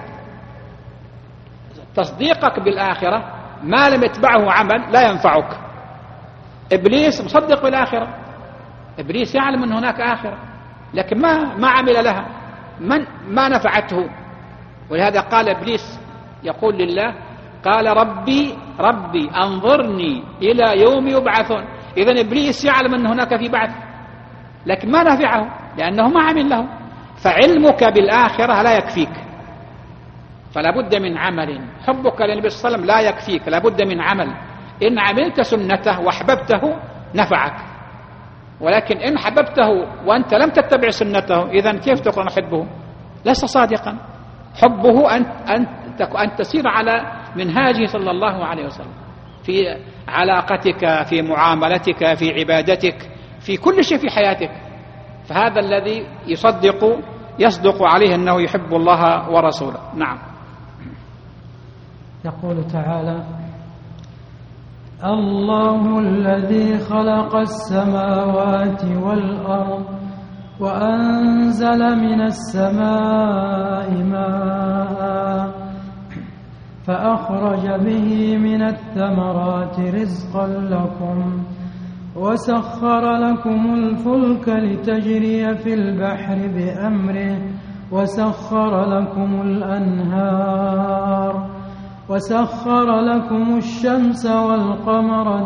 تصديقك بالآخرة ما لم يتبعه عمل لا ينفعك. إبليس مصدق بالآخرة، إبليس يعلم أن هناك آخرة لكن ما عمل لها، ما نفعته. ولهذا قال إبليس يقول لله: قال ربي أنظرني إلى يوم يبعثون. إذن إبليس يعلم أن هناك في بعث لكن ما نفعه لأنه ما عمل له. فعلمك بالآخرة لا يكفيك، فلا بد من عمل. حبك للنبي صلى الله عليه وسلم لا يكفيك، لا بد من عمل. إن عملت سنته وحببته نفعك، ولكن إن حببته وأنت لم تتبع سنته إذن كيف تكون حبه؟ ليس صادقا. حبه أن تسير على منهاجه صلى الله عليه وسلم في علاقتك، في معاملتك، في عبادتك، في كل شيء في حياتك. فهذا الذي يصدق عليه أنه يحب الله ورسوله. نعم. يقول تعالى: الله الذي خلق السماوات والأرض وأنزل من السماء ماء فأخرج به من الثمرات رزقا لكم وسخر لكم الفلك لتجري في البحر بأمره وسخر لكم الأنهار وسخر لكم الشمس والقمر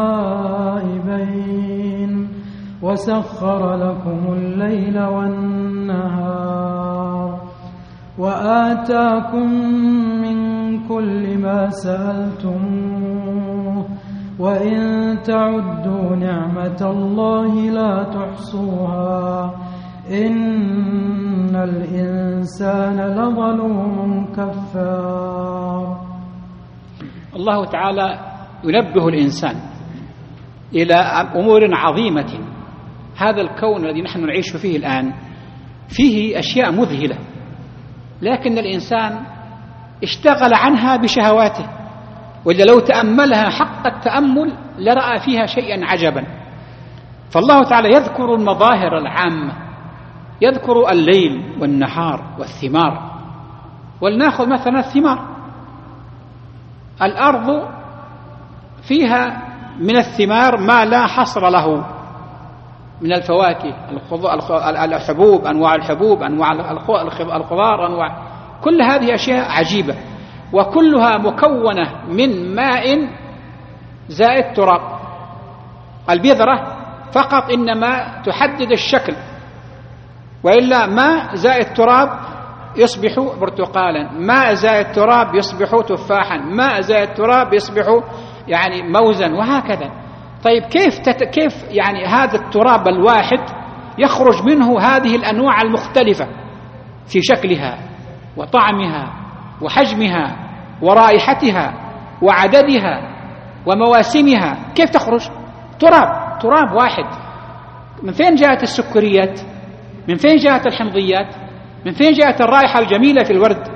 دائبين وسخر لكم الليل والنهار وآتاكم من كل ما سألتموه وإن تعدوا نعمة الله لا تحصوها إن الإنسان لظلوم كفار. الله تعالى ينبه الإنسان إلى أمور عظيمة. هذا الكون الذي نحن نعيش فيه الآن فيه أشياء مذهلة، لكن الإنسان اشتغل عنها بشهواته، وإذا لو تأملها حق التأمل لرأى فيها شيئا عجبا. فالله تعالى يذكر المظاهر العامة، يذكر الليل والنهار والثمار. ولنأخذ مثلا الثمار. الأرض فيها من الثمار ما لا حصر له من الفواكه، الحبوب، أنواع الحبوب، أنواع الخضار، أنواع كل هذه أشياء عجيبة، وكلها مكونة من ماء زائد تراب. البذرة فقط إنما تحدد الشكل، وإلا ماء زائد تراب يصبح برتقالا، ماء زائد تراب يصبح تفاحا، ماء زائد تراب يصبح يعني موزا، وهكذا. طيب كيف يعني هذا التراب الواحد يخرج منه هذه الأنواع المختلفة في شكلها وطعمها وحجمها ورائحتها وعددها ومواسمها؟ كيف تخرج؟ تراب واحد. من فين جاءت السكريات؟ من فين جاءت الحمضيات؟ من فين جاءت الرائحة الجميلة في الورد؟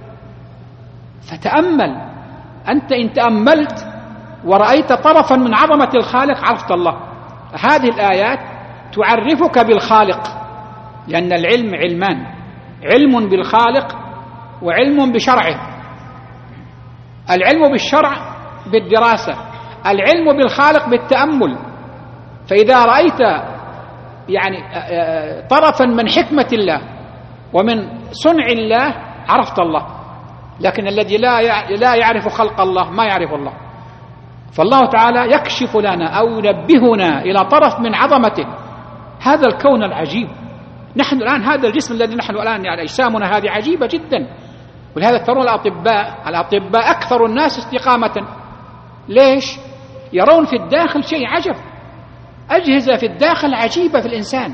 فتأمل أنت، إن تأملت ورأيت طرفا من عظمة الخالق عرفت الله. هذه الآيات تعرفك بالخالق، لأن العلم علمان: علم بالخالق وعلم بشرعه. العلم بالشرع بالدراسة، العلم بالخالق بالتأمل. فإذا رأيت يعني طرفا من حكمة الله ومن صنع الله عرفت الله. لكن الذي لا يعرف خلق الله ما يعرف الله. فالله تعالى يكشف لنا أو ينبهنا إلى طرف من عظمته هذا الكون العجيب. نحن الآن هذا الجسم الذي نحن الآن يعني أجسامنا هذه عجيبة جدا، ولهذا ترون الأطباء أكثر الناس استقامة. ليش؟ يرون في الداخل شيء عجب، أجهزة في الداخل عجيبة في الإنسان.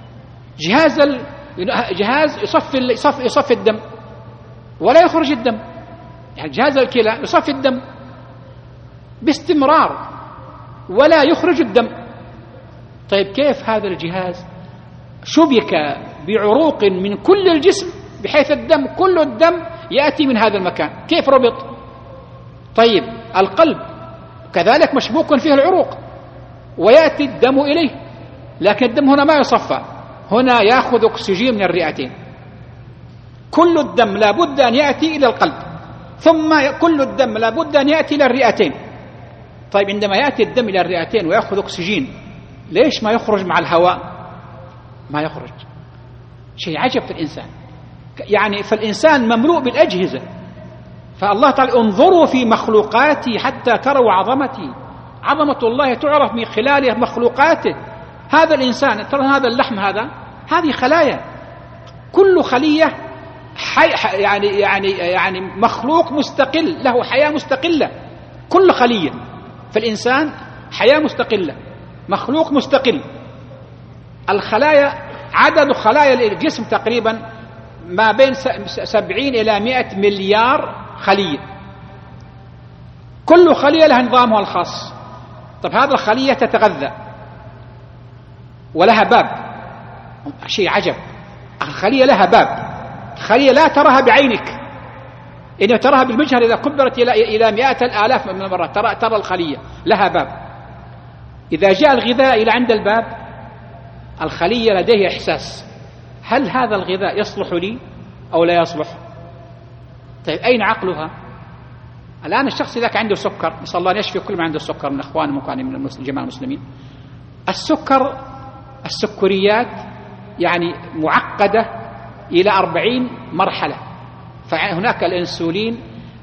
جهاز يصفي الدم ولا يخرج الدم، يعني جهاز الكلى يصفي الدم باستمرار ولا يخرج الدم. طيب كيف هذا الجهاز شبك بعروق من كل الجسم بحيث الدم كل الدم يأتي من هذا المكان؟ كيف ربط؟ طيب القلب كذلك مشبوك فيه العروق ويأتي الدم إليه، لكن الدم هنا ما يصفى، هنا يأخذ أكسجين من الرئتين. كل الدم لا بد أن يأتي إلى القلب، ثم كل الدم لا بد أن يأتي إلى الرئتين. طيب عندما يأتي الدم إلى الرئتين ويأخذ أكسجين، ليش ما يخرج مع الهواء؟ ما يخرج. شيء عجب في الإنسان، يعني فالإنسان مملوء بالأجهزة. فالله تعالى انظروا في مخلوقاتي حتى تروا عظمتي. عظمة الله تعرف من خلال مخلوقاته. هذا الإنسان، ترى هذا اللحم، هذه خلايا، كل خلية يعني مخلوق مستقل له حياة مستقلة. كل خلية في الإنسان حياة مستقلة، مخلوق مستقل. الخلايا، عدد خلايا الجسم تقريبا ما بين 70 إلى 100 مليار خلية، كل خلية لها نظامها الخاص. طب هذه الخلية تتغذى ولها باب، شيء عجب، الخلية لها باب، خلية لا تراها بعينك، إنه تراها بالمجهر إذا كبرت إلى مئات الآلاف من المرات ترى الخلية لها باب. إذا جاء الغذاء إلى عند الباب، الخلية لديه إحساس، هل هذا الغذاء يصلح لي أو لا يصلح؟ طيب أين عقلها؟ الآن الشخص إذا كان عنده سكر، نسأل الله أن يشفي كل ما عنده سكر من أخواننا ومكانين من جماعة المسلمين. السكريات يعني معقدة إلى 40 مرحلة. فهناك الأنسولين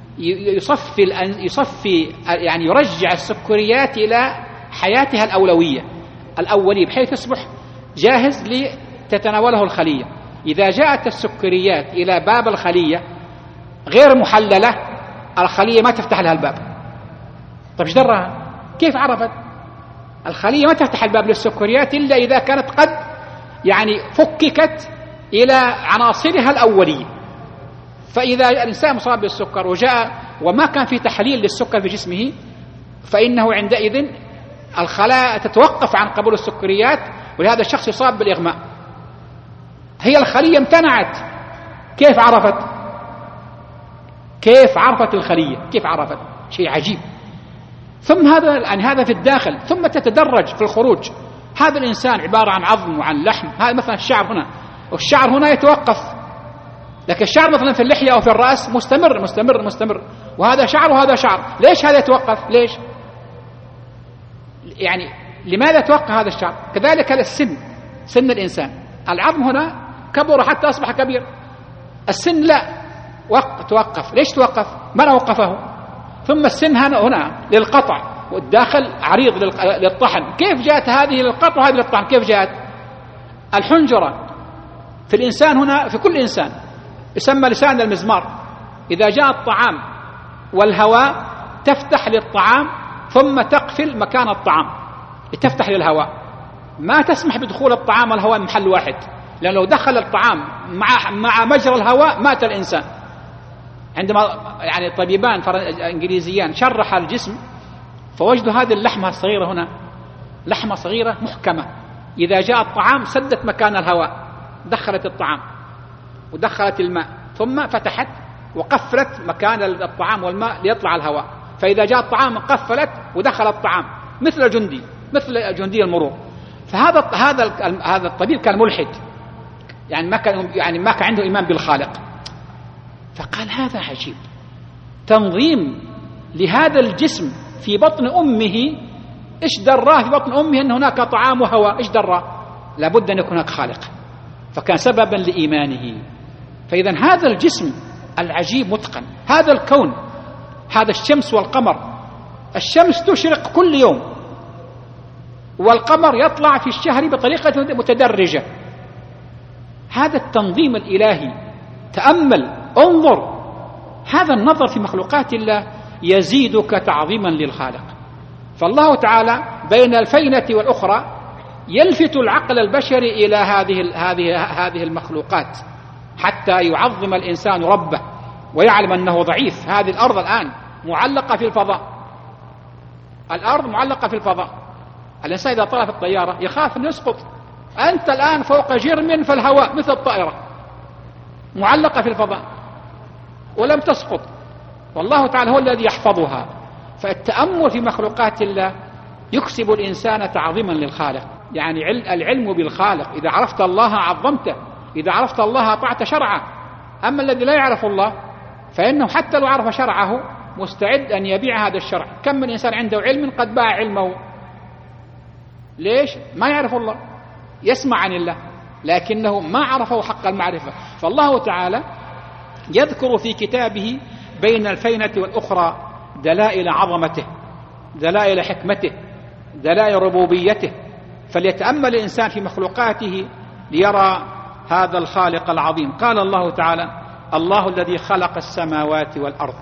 يصفي يعني يرجع السكريات إلى حياتها الأولوية بحيث يصبح جاهز لتتناوله الخلية. إذا جاءت السكريات إلى باب الخلية غير محللة، الخلية ما تفتح لها الباب. طيب ايش درها؟ كيف عرفت؟ الخلية ما تفتح الباب للسكريات إلا إذا كانت قد يعني فككت إلى عناصرها الأولية. فإذا الإنسان مصاب بالسكر وما كان في تحليل للسكر في جسمه، فإنه عندئذ الخلايا تتوقف عن قبول السكريات، ولهذا الشخص يصاب بالإغماء. هي الخلية امتنعت، كيف عرفت الخلية؟ كيف عرفت؟ شيء عجيب. ثم هذا في الداخل، ثم تتدرج في الخروج. هذا الإنسان عبارة عن عظم وعن لحم. هذا مثلا الشعر هنا، والشعر هنا يتوقف، لكن الشعر مثلا في اللحية أو في الرأس مستمر، وهذا شعر وهذا شعر. ليش هذا يتوقف؟ ليش؟ يعني لماذا يتوقف هذا الشعر؟ كذلك سن الإنسان، العظم هنا كبر حتى أصبح كبير، السن لا، توقف. ليش توقف؟ من وقفه؟ ثم السن هنا للقطع، والداخل عريض للطحن. كيف جاءت هذه للقطع وهذه للطحن؟ كيف جاءت؟ الحنجرة في الإنسان هنا، في كل إنسان، يسمى لسان المزمار. إذا جاء الطعام والهواء تفتح للطعام ثم تقفل مكان الطعام، تفتح للهواء، ما تسمح بدخول الطعام والهواء من محل واحد، لأن لو دخل الطعام مع مجرى الهواء مات الإنسان. عندما يعني الطبيبان إنجليزيان شرح الجسم، فوجدوا هذه اللحمة الصغيرة هنا، لحمة صغيرة محكمة، إذا جاء الطعام سدت مكان الهواء، دخلت الطعام ودخلت الماء، ثم فتحت وقفلت مكان الطعام والماء ليطلع الهواء. فإذا جاء الطعام قفلت ودخل الطعام، مثل جندي المرور. فهذا الطبيب كان ملحد، يعني ما كان عنده إيمان بالخالق. فقال هذا عجيب، تنظيم لهذا الجسم في بطن أمه. إيش دراه في بطن أمه أن هناك طعام وهواء؟ إيش دراه؟ لابد أن يكون هناك خالق، فكان سببا لإيمانه. فإذا هذا الجسم العجيب متقن، هذا الكون، هذا الشمس والقمر، الشمس تشرق كل يوم، والقمر يطلع في الشهر بطريقة متدرجة. هذا التنظيم الإلهي، تأمل، انظر، هذا النظر في مخلوقات الله يزيدك تعظيما للخالق. فالله تعالى بين الفينة والأخرى يلفت العقل البشري إلى هذه المخلوقات حتى يعظم الإنسان ربه ويعلم أنه ضعيف. هذه الأرض الآن معلقة في الفضاء، الأرض معلقة في الفضاء. الإنسان إذا طلع في الطيارة يخاف أن يسقط. أنت الآن فوق جرم في الهواء مثل الطائرة معلقة في الفضاء ولم تسقط، والله تعالى هو الذي يحفظها. فالتأمل في مخلوقات الله يكسب الإنسان تعظيما للخالق. يعني العلم بالخالق، إذا عرفت الله عظمته، إذا عرفت الله أطعت شرعه. أما الذي لا يعرف الله فإنه حتى لو عرف شرعه مستعد أن يبيع هذا الشرع. كم من إنسان عنده علم قد باع علمه. ليش؟ ما يعرف الله، يسمع عن الله لكنه ما عرفه حق المعرفة. فالله تعالى يذكر في كتابه بين الفينة والأخرى دلائل عظمته، دلائل حكمته، دلائل ربوبيته. فليتأمل الإنسان في مخلوقاته ليرى هذا الخالق العظيم. قال الله تعالى: الله الذي خلق السماوات والأرض.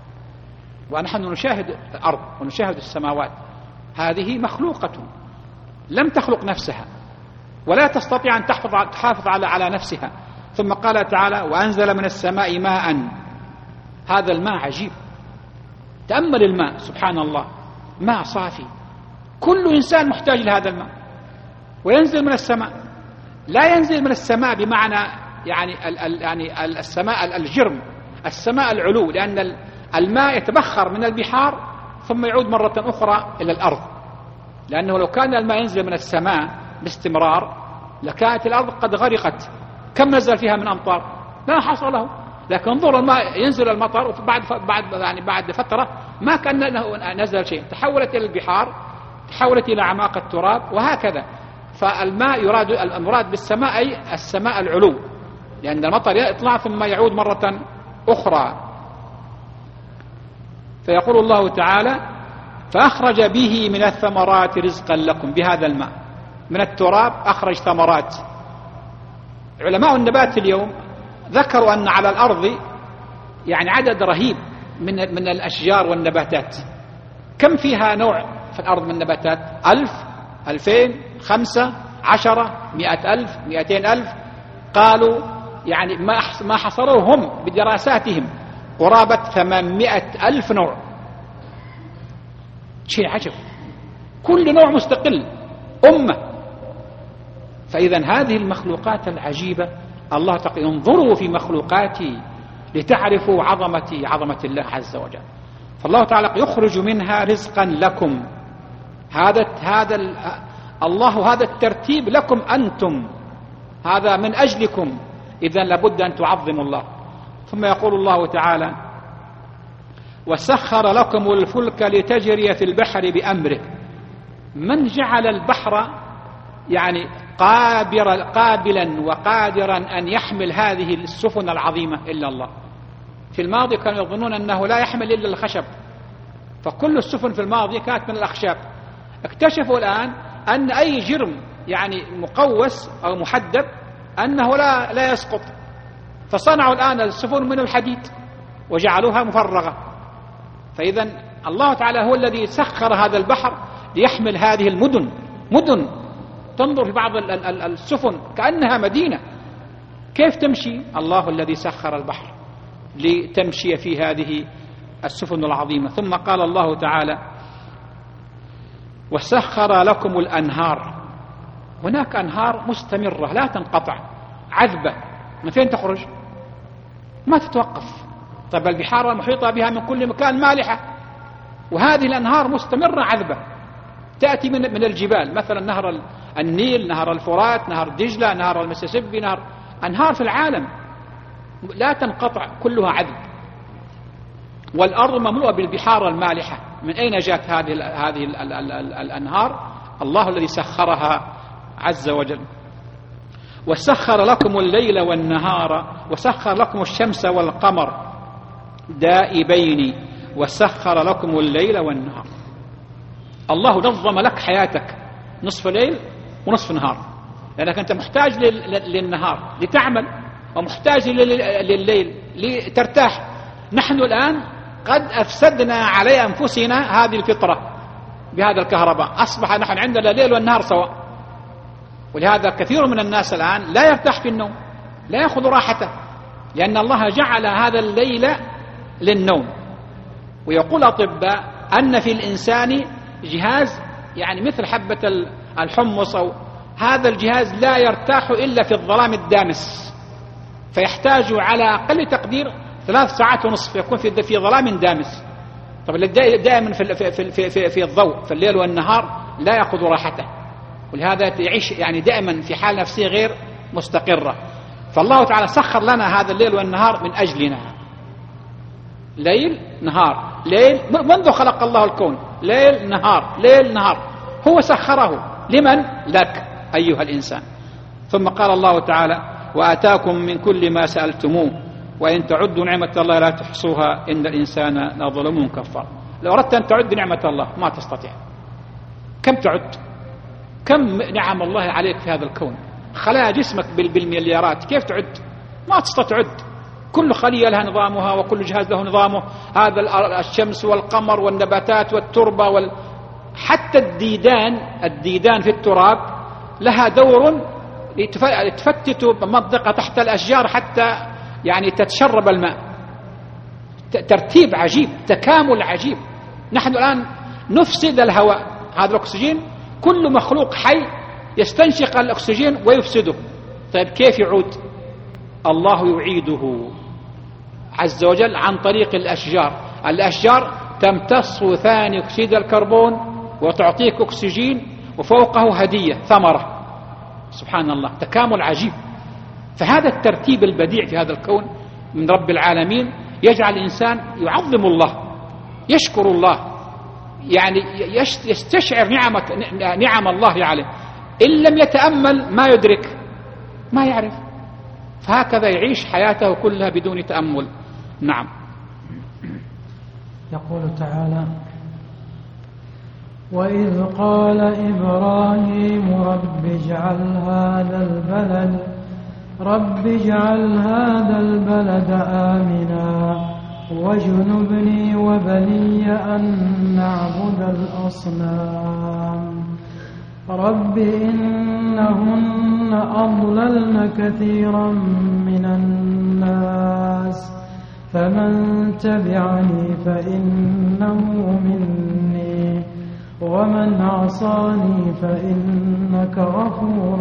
ونحن نشاهد الأرض ونشاهد السماوات، هذه مخلوقة لم تخلق نفسها ولا تستطيع أن تحافظ على نفسها. ثم قال تعالى: وأنزل من السماء ماء. هذا الماء عجيب، تأمل الماء، سبحان الله، ماء صافي، كل إنسان محتاج لهذا الماء. وينزل من السماء، لا ينزل من السماء بمعنى يعني السماء الجرم، السماء العلو، لأن الماء يتبخر من البحار ثم يعود مرة أخرى إلى الأرض. لأنه لو كان الماء ينزل من السماء باستمرار لكانت الأرض قد غرقت. كم نزل فيها من أمطار لا حصر له. لكن انظر، الماء ينزل المطر بعد فترة ما كان نزل شيء، تحولت إلى البحار، تحولت إلى أعماق التراب، وهكذا. فالماء المراد بالسماء أي السماء العلو، لأن المطر يطلع ثم يعود مرة أخرى. فيقول الله تعالى: فأخرج به من الثمرات رزقا لكم. بهذا الماء من التراب أخرج ثمرات. علماء النبات اليوم ذكروا أن على الأرض يعني عدد رهيب من الأشجار والنباتات. كم فيها نوع في الأرض من النباتات؟ 1000، 2000، 5، 10، 100,000، 200,000. قالوا يعني ما حصروه هم بدراساتهم قرابة 800,000 نوع. شيء عجب، كل نوع مستقل أمة. فإذا هذه المخلوقات العجيبة الله تقول: انظروا في مخلوقاتي لتعرفوا عظمة الله عز وجل. فالله تعالى يخرج منها رزقا لكم. الله هذا الترتيب لكم أنتم، هذا من أجلكم، إذن لابد أن تعظموا الله. ثم يقول الله تعالى: وسخر لكم الفلك لتجري في البحر بأمره. من جعل البحر يعني قابلا وقادرا أن يحمل هذه السفن العظيمة إلا الله؟ في الماضي كانوا يظنون أنه لا يحمل إلا الخشب، فكل السفن في الماضي كانت من الأخشاب. اكتشفوا الآن أن أي جرم يعني مقوس أو محدب أنه لا يسقط، فصنعوا الآن السفن من الحديد وجعلوها مفرغة. فإذا الله تعالى هو الذي سخر هذا البحر ليحمل هذه مدن. تنظر في بعض السفن كأنها مدينة، كيف تمشي؟ الله الذي سخر البحر لتمشي في هذه السفن العظيمة. ثم قال الله تعالى: وسخر لكم الأنهار. هناك أنهار مستمرة لا تنقطع، عذبة، من فين تخرج؟ ما تتوقف. طيب البحار المحيطة بها من كل مكان مالحة، وهذه الأنهار مستمرة عذبة تأتي من الجبال، مثلا نهر النيل، نهر الفرات، نهر دجلة، نهر المسيسيبي، أنهار في العالم لا تنقطع كلها عذب. والأرض مملوءة بالبحار المالحة. من أين جاءت هذه الأنهار؟ الله الذي سخرها عز وجل. وسخر لكم الليل والنهار وسخر لكم الشمس والقمر دائبين وسخر لكم الليل والنهار. الله نظم لك حياتك نصف ليل ونصف نهار، لأنك أنت محتاج للنهار لتعمل، ومحتاج لليل لترتاح. نحن الآن قد أفسدنا على أنفسنا هذه الفطرة بهذا الكهرباء، أصبح نحن عندنا الليل والنهار سواء. ولهذا كثير من الناس الآن لا يرتاح في النوم، لا يأخذ راحته، لأن الله جعل هذا الليل للنوم. ويقول الأطباء أن في الإنسان جهاز يعني مثل حبة الحمص، أو هذا الجهاز لا يرتاح إلا في الظلام الدامس، فيحتاج على أقل تقدير 3 ساعات ونصف يكون في ظلام دامس. طب دائما في الضوء في الليل والنهار لا يأخذ راحته، ولهذا يعيش يعني دائما في حال نفسية غير مستقرة. فالله تعالى سخر لنا هذا الليل والنهار من أجلنا، ليل نهار، ليل منذ خلق الله الكون، ليل نهار ليل نهار، هو سخره لمن؟ لك أيها الإنسان. ثم قال الله تعالى: وآتاكم من كل ما سألتموه وإن تعدوا نعمة الله لا تحصوها إن الإنسان لظلوم كفار. لو أردت أن تعد نعمة الله ما تستطيع. كم تعد؟ كم نعم الله عليك في هذا الكون؟ خلايا جسمك بالمليارات، كيف تعد؟ ما تستطيع تعد. كل خلية لها نظامها، وكل جهاز له نظامه. هذا الشمس والقمر والنباتات والتربة حتى الديدان في التراب لها دور تفتت منطقة تحت الأشجار حتى يعني تتشرب الماء. ترتيب عجيب، تكامل عجيب. نحن الآن نفسد الهواء، هذا الأكسجين كل مخلوق حي يستنشق الأكسجين ويفسده. طيب كيف يعود؟ الله يعيده عز وجل عن طريق الأشجار تمتص ثاني أكسيد الكربون وتعطيك أكسجين، وفوقه هدية ثمرة. سبحان الله، تكامل عجيب. فهذا الترتيب البديع في هذا الكون من رب العالمين يجعل الإنسان يعظم الله، يشكر الله، يعني يستشعر نعم الله عليه. إن لم يتأمل ما يدرك، ما يعرف. فهكذا يعيش حياته كلها بدون تأمل. نعم. يقول تعالى: وإذ قال إبراهيم رب اجعل هذا البلد آمنا واجنبني وبني أن نعبد الأصنام رب إنهن أضللن كثيرا من الناس فمن تبعني فإنه مني ومن عصاني فإنك غفور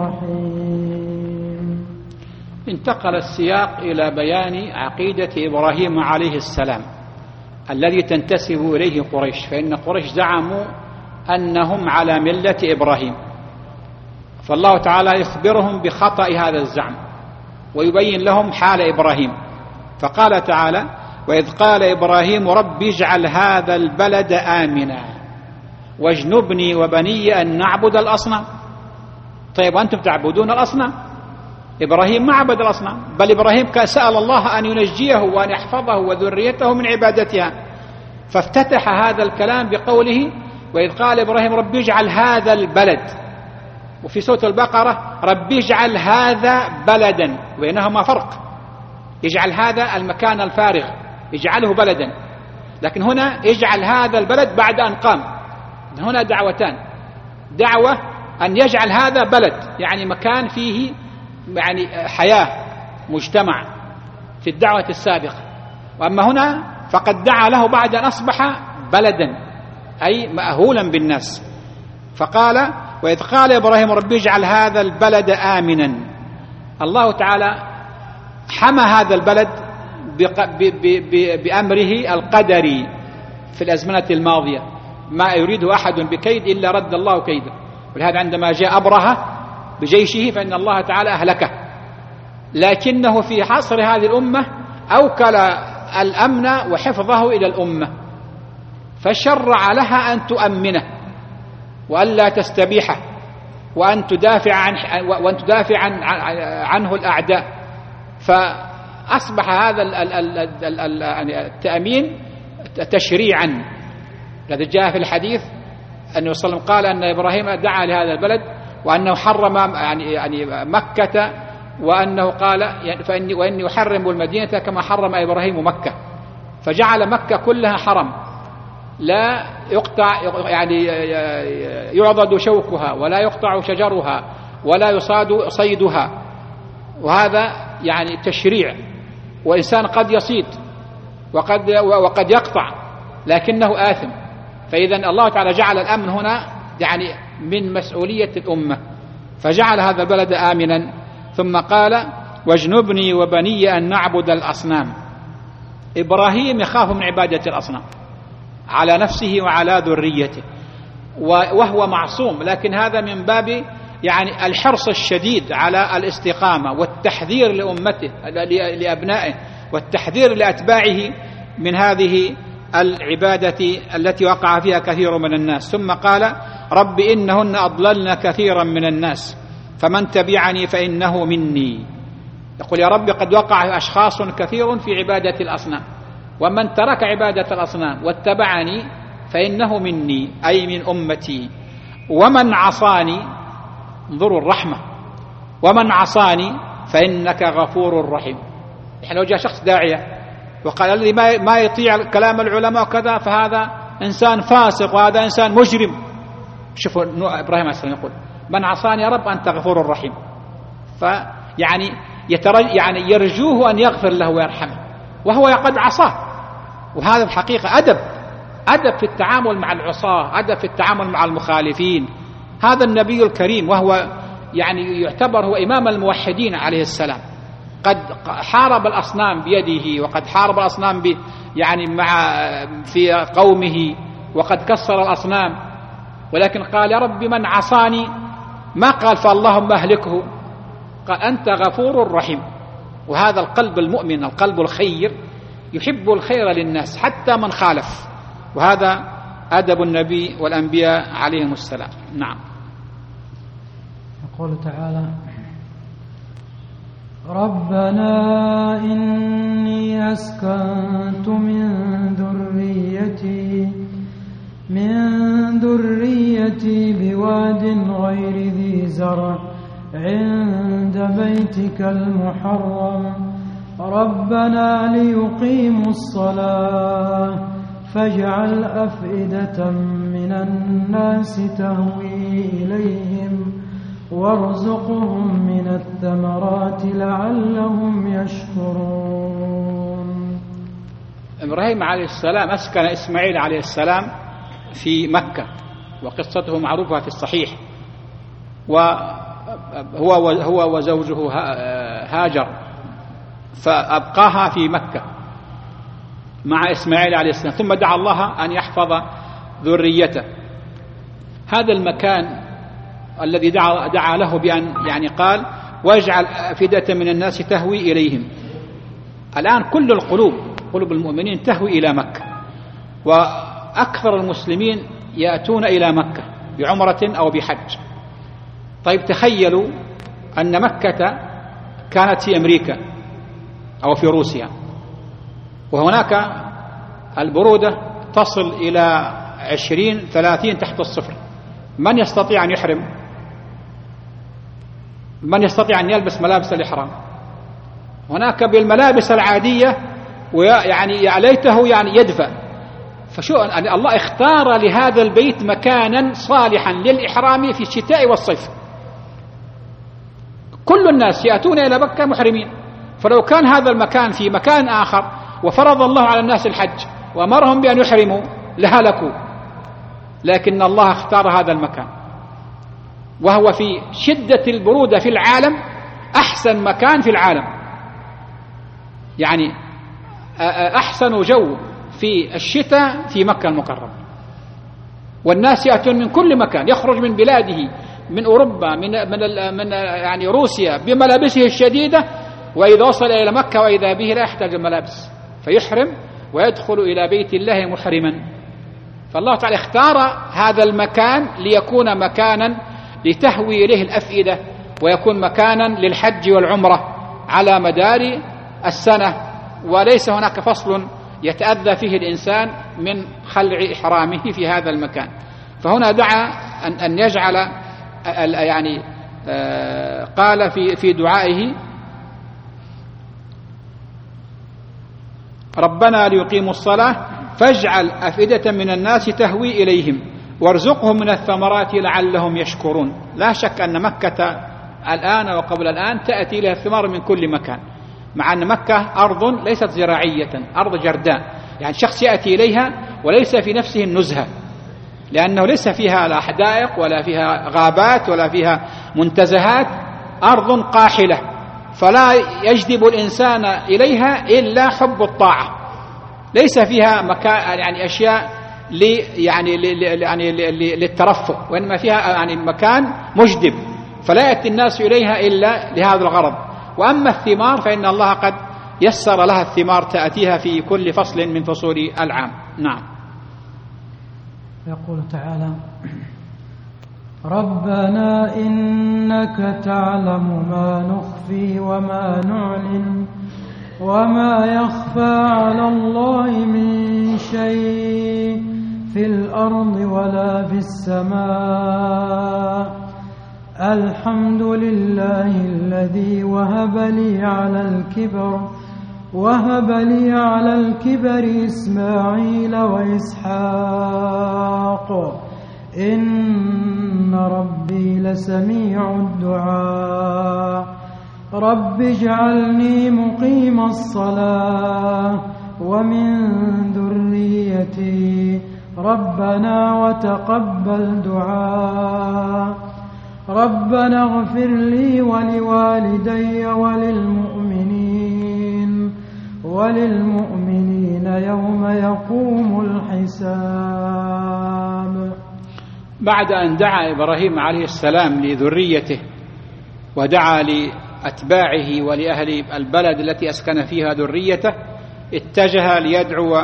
رحيم. انتقل السياق إلى بيان عقيدة إبراهيم عليه السلام الذي تنتسب إليه قريش، فإن قريش زعموا أنهم على ملة إبراهيم، فالله تعالى يخبرهم بخطأ هذا الزعم ويبين لهم حال إبراهيم. فقال تعالى: وإذ قال إبراهيم رب اجعل هذا البلد آمنا واجنبني وبني أن نعبد الأصنام. طيب وأنتم تعبدون الأصنام؟ إبراهيم ما عبد الأصنام، بل إبراهيم كان سأل الله أن ينجيه وأن يحفظه وذريته من عبادتها. فافتتح هذا الكلام بقوله: وإذ قال إبراهيم رب اجعل هذا البلد. وفي سورة البقرة رب اجعل هذا بلدا، وبينهما فرق. اجعل هذا المكان الفارغ اجعله بلدا، لكن هنا اجعل هذا البلد بعد أن قام. هنا دعوتان: دعوة أن يجعل هذا بلد يعني مكان فيه يعني حياة مجتمع في الدعوة السابقة، وأما هنا فقد دعا له بعد أن أصبح بلدا أي مأهولا بالناس. فقال: وإذ قال إبراهيم رب اجعل هذا البلد آمنا. الله تعالى حمى هذا البلد بأمره القدري في الأزمنة الماضية، ما يريده أحد بكيد إلا رد الله كيده. ولهذا عندما جاء أبرهة بجيشه فإن الله تعالى أهلكه، لكنه في حصر هذه الأمة أوكل الأمن وحفظه إلى الأمة، فشرع لها أن تؤمنه وأن لا تستبيحه وأن تدافع عنه الأعداء. فأصبح هذا التأمين تشريعا. الذي جاء في الحديث أنه صلى الله عليه وسلم قال أن إبراهيم دعا لهذا البلد وأنه حرم يعني مكة، وأنه قال وإني أحرم المدينة كما حرم إبراهيم مكة، فجعل مكة كلها حرم لا يقطع يعني يعضد شوكها ولا يقطع شجرها ولا يصاد صيدها. وهذا يعني تشريع، وإنسان قد يصيد وقد يقطع لكنه آثم. فإذا الله تعالى جعل الأمن هنا يعني من مسؤولية الأمة، فجعل هذا البلد آمنا. ثم قال واجنبني وبني أن نعبد الأصنام. إبراهيم يخاف من عبادة الأصنام على نفسه وعلى ذريته، وهو معصوم، لكن هذا من باب يعني الحرص الشديد على الاستقامة والتحذير لأمته لأبنائه والتحذير لأتباعه من هذه العبادة التي وقع فيها كثير من الناس. ثم قال رب إنهن أضللن كثيرا من الناس فمن تبعني فإنه مني. يقول يا رب قد وقع أشخاص كثير في عبادة الأصنام، ومن ترك عبادة الأصنام واتبعني فإنه مني أي من أمتي، ومن عصاني انظروا الرحمة، ومن عصاني فإنك غفور رحيم. يعني لو جاء شخص داعية وقال الذي ما يطيع كلام العلماء وكذا فهذا إنسان فاسق وهذا إنسان مجرم. شوفوا إبراهيم عليه السلام يقول من عصاني يا رب أنت غفور رحيم، فيعني يعني يرجوه أن يغفر له ويرحمه وهو قد عصاه. وهذا الحقيقة أدب في التعامل مع العصاة، أدب في التعامل مع المخالفين. هذا النبي الكريم وهو يعني يعتبر هو إمام الموحدين عليه السلام قد حارب الأصنام بيده، وقد حارب الأصنام يعني في قومه، وقد كسر الأصنام، ولكن قال يا رب من عصاني، ما قال فاللهم أهلكه، قال أنت غفور رحيم. وهذا القلب المؤمن، القلب الخير، يحب الخير للناس حتى من خالف، وهذا أدب النبي والأنبياء عليهم السلام. نعم. يقول تعالى ربنا إني أسكنت من ذريتي بواد غير ذي زرع عند بيتك المحرم ربنا ليقيموا الصلاة فاجعل أفئدة من الناس تهوي إليهم وارزقهم من الثمرات لعلهم يشكرون. إبراهيم عليه السلام أسكن إسماعيل عليه السلام في مكة، وقصته معروفة في الصحيح، وهو وزوجه هاجر، فأبقاها في مكة مع إسماعيل عليه السلام، ثم دعا الله أن يحفظ ذريته. هذا المكان الذي دعا له بأن يعني قال واجعل أفئدة من الناس تهوي إليهم. الآن كل قلوب المؤمنين تهوي إلى مكة، وأكثر المسلمين يأتون إلى مكة بعمرة أو بحج. طيب تخيلوا أن مكة كانت في أمريكا أو في روسيا، وهناك البرودة تصل إلى 20-30 تحت الصفر، من يستطيع أن يحرم؟ من يستطيع أن يلبس ملابس الإحرام؟ هناك بالملابس العادية، ويعني عليته يعني يدفع. فشو يعني الله اختار لهذا البيت مكانا صالحا للإحرام في الشتاء والصيف. كل الناس يأتون إلى مكة محرمين، فلو كان هذا المكان في مكان آخر وفرض الله على الناس الحج وأمرهم بأن يحرموا لهلكوا، لكن الله اختار هذا المكان، وهو في شدة البرودة في العالم أحسن مكان في العالم، يعني أحسن جو في الشتاء في مكة المكرمة. والناس يأتون من كل مكان، يخرج من بلاده، من أوروبا، من يعني روسيا بملابسه الشديدة، وإذا وصل إلى مكة وإذا به لا يحتاج الملابس فيحرم ويدخل إلى بيت الله محرما. فالله تعالى اختار هذا المكان ليكون مكانا لتهوي إليه الأفئدة، ويكون مكانا للحج والعمرة على مدار السنة، وليس هناك فصل يتأذى فيه الإنسان من خلع إحرامه في هذا المكان. فهنا دعا أن يجعل يعني قال في دعائه ربنا ليقيموا الصلاة فاجعل أفئدة من الناس تهوي إليهم وارزقهم من الثمرات لعلهم يشكرون. لا شك أن مكة الآن وقبل الآن تأتي لها الثمار من كل مكان، مع أن مكة أرض ليست زراعية، أرض جرداء، يعني شخص يأتي إليها وليس في نفسه النزهة، لأنه ليس فيها لا حدائق ولا فيها غابات ولا فيها منتزهات، أرض قاحلة، فلا يجذب الإنسان إليها إلا حب الطاعة. ليس فيها مكان يعني أشياء للترفه، وإنما فيها يعني مكان مجذب، فلا يأتي الناس إليها إلا لهذا الغرض. وأما الثمار فإن الله قد يسر لها الثمار تأتيها في كل فصل من فصول العام. نعم. يقول تعالى ربنا إنك تعلم ما نخفي وما نعلن وما يخفى على الله من شيء في الأرض ولا في السماء الحمد لله الذي وهب لي على الكبر إسماعيل وإسحاق إن ربي لسميع الدعاء رب اجعلني مقيم الصلاة ومن ذريتي ربنا وتقبل دعاء ربنا اغفر لي ولوالدي وللمؤمنين يوم يقوم الحساب. بعد أن دعا إبراهيم عليه السلام لذريته ودعا لأتباعه ولأهل البلد التي أسكن فيها ذريته، اتجه ليدعو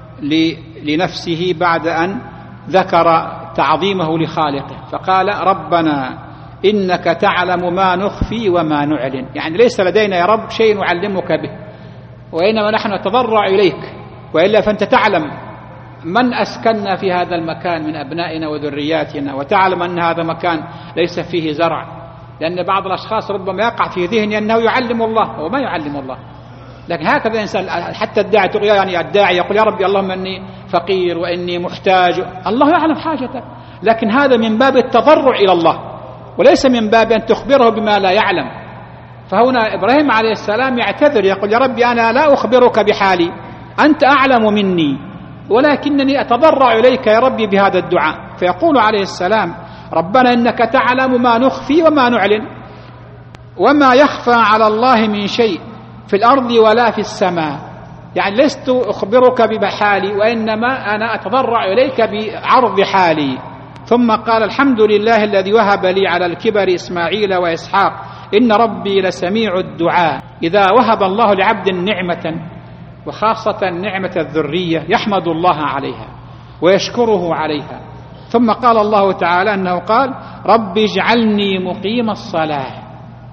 لنفسه بعد أن ذكر تعظيمه لخالقه، فقال ربنا إنك تعلم ما نخفي وما نعلن، يعني ليس لدينا يا رب شيء نعلمك به، وإنما نحن نتضرع إليك، وإلا فأنت تعلم من أسكننا في هذا المكان من أبنائنا وذرياتنا، وتعلم أن هذا مكان ليس فيه زرع، لأن بعض الأشخاص ربما يقع في ذهنه أنه يعلم الله وما يعلم الله. لكن هكذا الإنسان حتى الداعي يقول يا ربي اللهم إني فقير وإني محتاج، الله يعلم حاجته، لكن هذا من باب التضرع إلى الله وليس من باب أن تخبره بما لا يعلم. فهنا إبراهيم عليه السلام يعتذر يقول يا ربي أنا لا أخبرك بحالي، أنت أعلم مني، ولكنني أتضرع إليك يا ربي بهذا الدعاء. فيقول عليه السلام ربنا إنك تعلم ما نخفي وما نعلن وما يخفى على الله من شيء في الأرض ولا في السماء، يعني لست أخبرك بحالي وإنما أنا أتضرع إليك بعرض حالي. ثم قال الحمد لله الذي وهب لي على الكبر إسماعيل وإسحاق إن ربي لسميع الدعاء. إذا وهب الله لعبد نعمة وخاصة نعمة الذرية يحمد الله عليها ويشكره عليها. ثم قال الله تعالى أنه قال رب اجعلني مقيم الصلاة.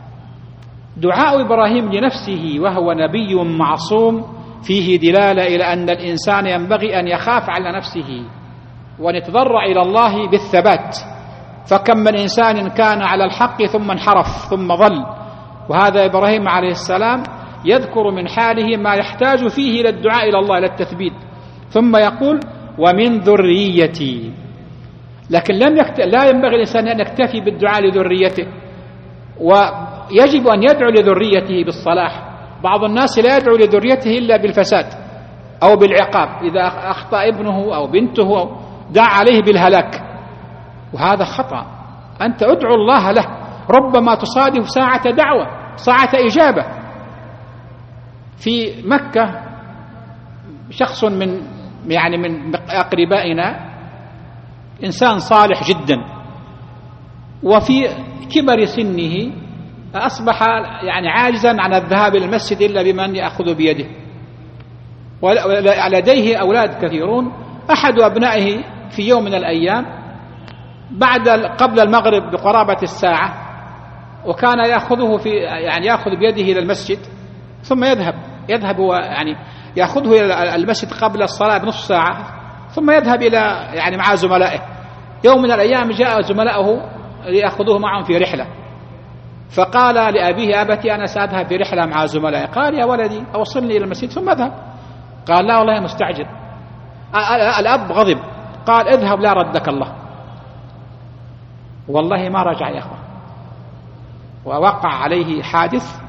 دعاء إبراهيم لنفسه وهو نبي معصوم فيه دلالة إلى أن الإنسان ينبغي أن يخاف على نفسه وأن يتضرع إلى الله بالثبات، فكم من إنسان كان على الحق ثم انحرف ثم ضل، وهذا إبراهيم عليه السلام يذكر من حاله ما يحتاج فيه إلى الدعاء إلى الله إلى التثبيت، ثم يقول ومن ذريتي. لكن لا ينبغي الإنسان أن يكتفي بالدعاء لذريته، ويجب أن يدعو لذريته بالصلاح. بعض الناس لا يدعو لذريته إلا بالفساد أو بالعقاب، إذا أخطأ ابنه أو بنته دعا عليه بالهلاك، وهذا خطأ. أنت ادعو الله له، ربما تصادف ساعة دعوة ساعة إجابة. في مكة شخص من أقربائنا إنسان صالح جدا، وفي كبر سنه أصبح عاجزا عن الذهاب إلى المسجد إلا بمن يأخذ بيده، ولديه أولاد كثيرون. أحد أبنائه في يوم من الأيام قبل المغرب بقرابة الساعة، وكان يأخذه يأخذ بيده إلى المسجد ثم يذهب يأخذه إلى المسجد قبل الصلاة بنصف ساعة ثم يذهب إلى يعني مع زملائه. يوم من الأيام جاء زملائه ليأخذوه معهم في رحلة، فقال لأبيه: أبتي أنا سأذهب في رحلة مع زملائي. قال: يا ولدي أوصلني إلى المسجد ثم أذهب. قال: لا والله مستعجل. الأب غضب، قال: اذهب لا ردك الله. والله ما رجع يا أخوة، ووقع عليه حادث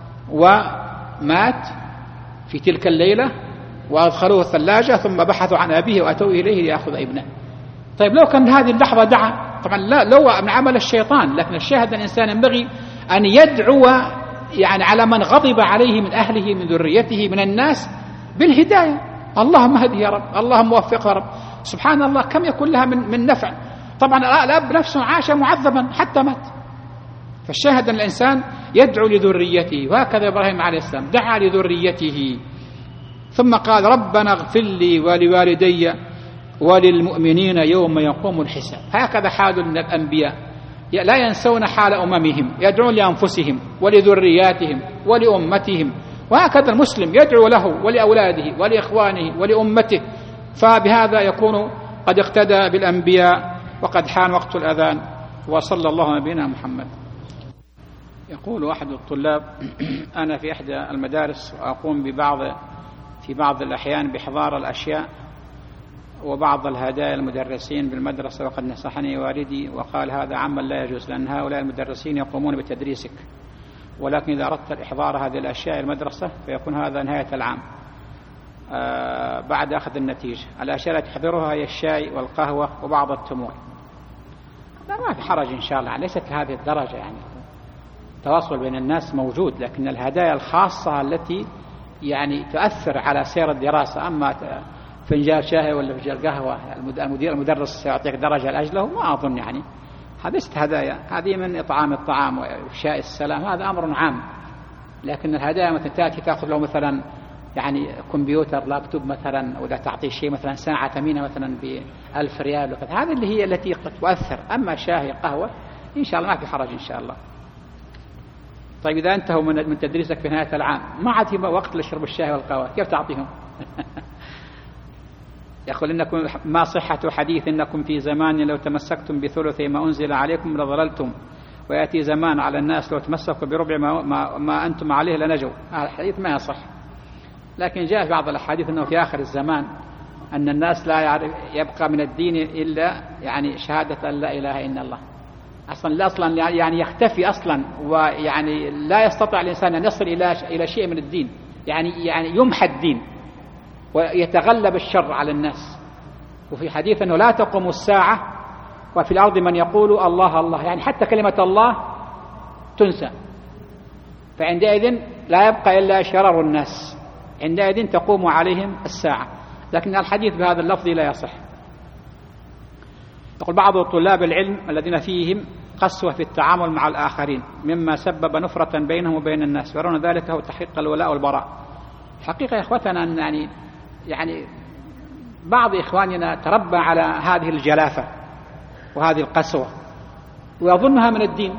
ومات في تلك الليلة، وأدخلوه الثلاجة ثم بحثوا عن أبيه وأتوا إليه ليأخذ ابنه. طيب لو كان هذه اللحظة دعا، طبعا لا، لو من عمل الشيطان، لكن الشاهد الإنسان ينبغي أن يدعو يعني على من غضب عليه من أهله من ذريته من الناس بالهداية. اللهم هدي يا رب، اللهم وفقه يا رب. سبحان الله كم يكون لها من نفع. طبعا الأب نفسه عاش معذبا حتى مات. فالشاهد أن الإنسان يدعو لذريته، وهكذا إبراهيم عليه السلام دعا لذريته ثم قال: ربنا اغفر لي ولوالدي وللمؤمنين يوم يقوم الحساب. هكذا حال من الأنبياء، لا ينسون حال أممهم، يدعون لأنفسهم ولذرياتهم ولأمتهم. وهكذا المسلم يدعو له ولأولاده ولإخوانه ولأمته. فبهذا يكون قد اقتدى بالأنبياء. وقد حان وقت الأذان، وصلى الله على نبينا محمد. يقول أحد الطلاب: أنا في إحدى المدارس وأقوم في بعض الأحيان بإحضار الأشياء وبعض الهدايا المدرسين بالمدرسة، وقد نصحني والدي وقال هذا عمل لا يجوز، لأن هؤلاء المدرسين يقومون بتدريسك، ولكن إذا أردت إحضار هذه الأشياء المدرسة فيكون هذا نهاية العام بعد أخذ النتيجة. الأشياء التي تحضرها هي الشاي والقهوة وبعض التمور. ما في حرج إن شاء الله، ليست هذه الدرجة، يعني التواصل بين الناس موجود، لكن الهدايا الخاصة التي يعني تؤثر على سير الدراسة، أما فنجان شاي ولا فنجان قهوة المدرس يعطيك درجة لأجله، ما أظن يعني هذه ليست هدايا. هذه من إطعام الطعام وإفشاء السلام، هذا أمر عام. لكن الهدايا مثلا تأتي تأخذ له مثلا يعني كمبيوتر لابتوب مثلا، ولا تعطي شيء مثلا ساعة ثمينة مثلا ب1000 ريال وكذا، هذه اللي هي التي تؤثر. أما شاي قهوة إن شاء الله ما في حرج إن شاء الله. طيب إذا انتهوا من تدريسك في نهاية العام ما عاد في وقت لشرب الشاي والقهوة، كيف تعطيهم؟ يقول: إنكم ما صحة حديث إنكم في زمان لو تمسكتم بثلث ما أنزل عليكم لضللتم، ويأتي زمان على الناس لو تمسكوا بربع ما أنتم عليه لنجوا. هذا الحديث ما يصح، لكن جاء في بعض الأحاديث أنه في آخر الزمان أن الناس لا يبقى من الدين إلا يعني شهادة أن لا إله إلا الله. أصلا يعني يختفي أصلا، ويعني لا يستطيع الإنسان أن يصل إلى شيء من الدين، يعني يمحى الدين ويتغلب الشر على الناس. وفي حديث أنه لا تقوم الساعة وفي الأرض من يقول الله الله، يعني حتى كلمة الله تنسى، فعندئذ لا يبقى إلا شرر الناس، عندئذ تقوم عليهم الساعة. لكن الحديث بهذا اللفظ لا يصح. يقول: بعض طلاب العلم الذين فيهم قسوة في التعامل مع الآخرين مما سبب نفرة بينهم وبين الناس، يرون ذلك هو تحقيق الولاء والبراء. حقيقة يا إخوتنا أن يعني بعض إخواننا تربى على هذه الجلافة وهذه القسوة ويظنها من الدين.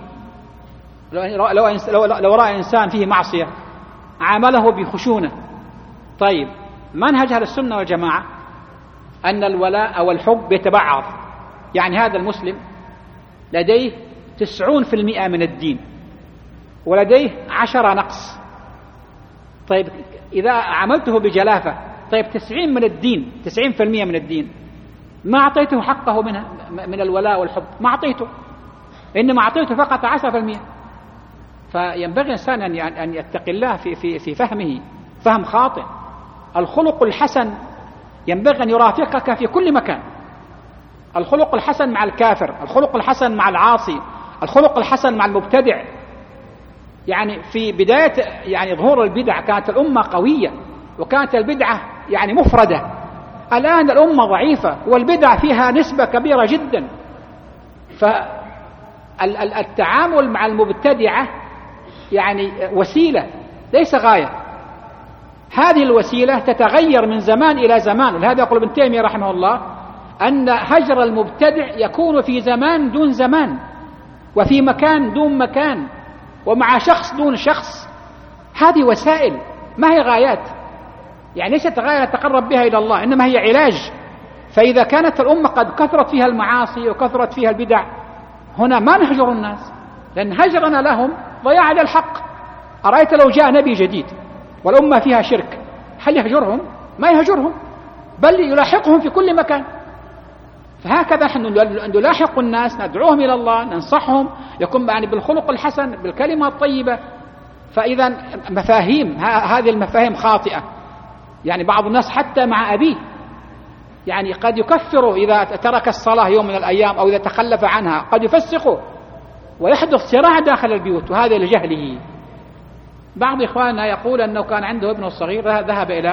لو رأى إنسان فيه معصية عامله بخشونة. طيب منهج أهل السنة والجماعة أن الولاء أو الحب يتبعض، يعني هذا المسلم لديه 90% من الدين ولديه 10 نقص. طيب إذا عملته بجلافة، طيب 90 من الدين، 90% من الدين ما أعطيته حقه من الولاء والحب، ما أعطيته، إنما أعطيته فقط 10%. فينبغي الإنسان أن يتقي الله في فهمه فهم خاطئ. الخلق الحسن ينبغي أن يرافقك في كل مكان. الخلق الحسن مع الكافر، الخلق الحسن مع العاصي، الخلق الحسن مع المبتدع. يعني في بداية يعني ظهور البدع كانت الأمة قوية وكانت البدعة يعني مفردة. الآن الأمة ضعيفة والبدع فيها نسبة كبيرة جدا. فالتعامل مع المبتدعة يعني وسيلة ليس غاية. هذه الوسيلة تتغير من زمان إلى زمان. ولهذا يقول ابن تيمية رحمه الله أن هجر المبتدع يكون في زمان دون زمان، وفي مكان دون مكان، ومع شخص دون شخص. هذه وسائل ما هي غايات. يعني ليست غاية نتقرب بها إلى الله، إنما هي علاج. فإذا كانت الأمة قد كثرت فيها المعاصي وكثرت فيها البدع، هنا ما نهجر الناس، لأن هجرنا لهم ضياع للحق. أرأيت لو جاء نبي جديد والأمة فيها شرك، هل يهجرهم؟ ما يهجرهم، بل يلاحقهم في كل مكان. فهكذا نحن نلاحق الناس، ندعوهم إلى الله، ننصحهم، يكون يعني بالخلق الحسن، بالكلمة الطيبة. فإذا مفاهيم هذه المفاهيم خاطئة. يعني بعض الناس حتى مع أبيه يعني قد يكفر إذا ترك الصلاة يوم من الأيام أو إذا تخلف عنها، قد يفسقه ويحدث صراع داخل البيوت، وهذا لجهله. بعض إخواننا يقول أنه كان عنده ابنه الصغير ذهب إلى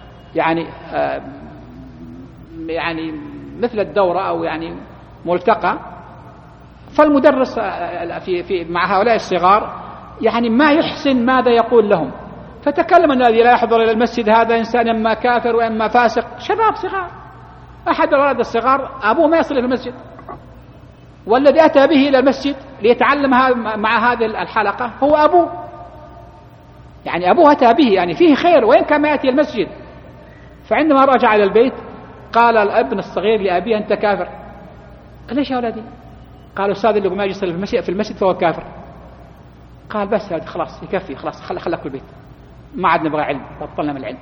يعني مثل الدورة أو يعني ملتقى، فالمدرس مع هؤلاء الصغار يعني ما يحسن ماذا يقول لهم، فتكلم أن الذي لا يحضر إلى المسجد هذا إنسان إما كافر وإما فاسق. شباب صغار، أحد الولد الصغار أبوه ما يصل إلى المسجد، والذي أتى به إلى المسجد ليتعلم مع هذه الحلقة هو أبوه. يعني أبوه أتى به، يعني فيه خير وإن كان ما يأتي المسجد. فعندما رجع إلى البيت قال الابن الصغير لأبيه أنت كافر. قال ليش يا ولدي؟ قال أستاذ اللي ما يصلي في المسجد فهو كافر. قال بس خلاص يكفي، خلاص خلك في البيت، ما عاد نبغى علم، بطلنا من العلم.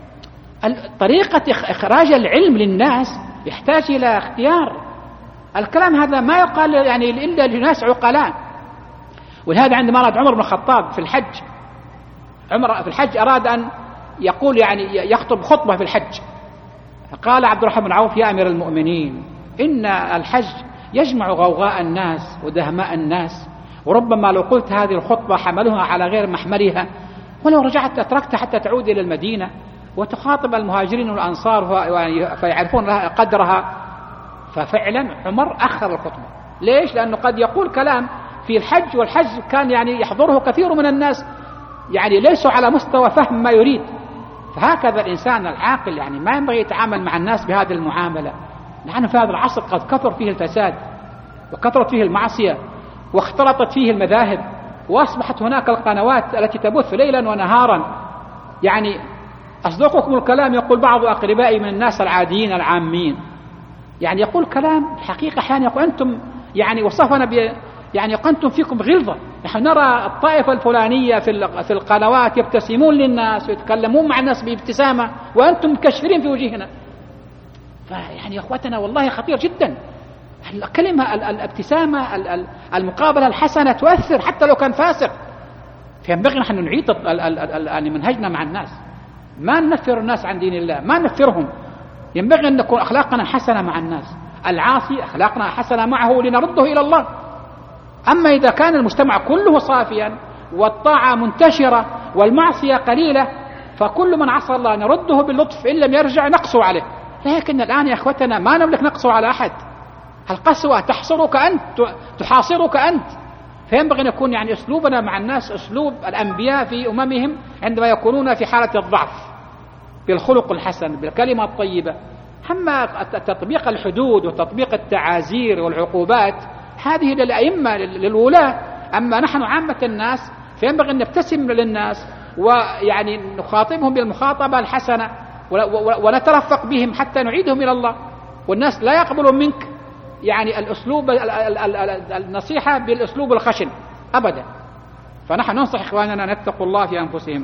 طريقة إخراج العلم للناس يحتاج إلى اختيار. الكلام هذا ما يقال يعني إلا لناس عقلاء. ولهذا عندما أراد عمر بن الخطاب في الحج، عمر في الحج أراد أن يقول يعني يخطب خطبة في الحج، فقال عبد الرحمن بن عوف يا أمير المؤمنين إن الحج يجمع غوغاء الناس ودهماء الناس، وربما لو قلت هذه الخطبة حملوها على غير محملها، ولو رجعت أتركتها حتى تعود إلى المدينة وتخاطب المهاجرين والأنصار فيعرفون لها قدرها. ففعلا عمر أخر الخطبة. ليش؟ لأنه قد يقول كلام في الحج، والحج كان يعني يحضره كثير من الناس يعني ليسوا على مستوى فهم ما يريد. فهكذا الإنسان العاقل يعني ما ينبغي يتعامل مع الناس بهذه المعاملة، لأنه في هذا العصر قد كثر فيه الفساد وكثرت فيه المعصية واختلطت فيه المذاهب، وأصبحت هناك القنوات التي تبث ليلا ونهارا. يعني أصدقكم الكلام يقول بعض أقربائي من الناس العاديين العامين، يعني يقول كلام الحقيقة أحيانا يقول أنتم يعني وصفنا يعني أنتم فيكم غلظة، نحن نرى الطائفة الفلانية في القنوات يبتسمون للناس ويتكلمون مع الناس بابتسامة وأنتم مكشرين في وجهنا. فيعني يا أخوتنا والله خطير جدا الكلمة، الابتسامة، المقابلة الحسنة تؤثر حتى لو كان فاسق. فينبغي نحن نعيد منهجنا مع الناس، ما ننفر الناس عن دين الله، ما ننفرهم. ينبغي أن نكون أخلاقنا حسنة مع الناس، العاصي أخلاقنا حسنة معه لنرده إلى الله. أما إذا كان المجتمع كله صافيا والطاعة منتشرة والمعصية قليلة، فكل من عصى الله نرده باللطف، إن لم يرجع نقسو عليه. لكن الآن يا أخوتنا ما نملك نقسو على أحد، القسوة تحصرك أنت، تحاصرك أنت. فينبغي أن يكون يعني أسلوبنا مع الناس أسلوب الأنبياء في أممهم عندما يكونون في حالة الضعف، بالخلق الحسن، بالكلمة الطيبة. أما تطبيق الحدود وتطبيق التعازير والعقوبات هذه للأئمة للولاة. أما نحن عامة الناس فينبغي أن نبتسم للناس ويعني نخاطبهم بالمخاطبة الحسنة ونترفق بهم حتى نعيدهم إلى الله. والناس لا يقبلون منك يعني الأسلوب النصيحة بالأسلوب الخشن أبدا. فنحن ننصح إخواننا أن يتقوا الله في أنفسهم.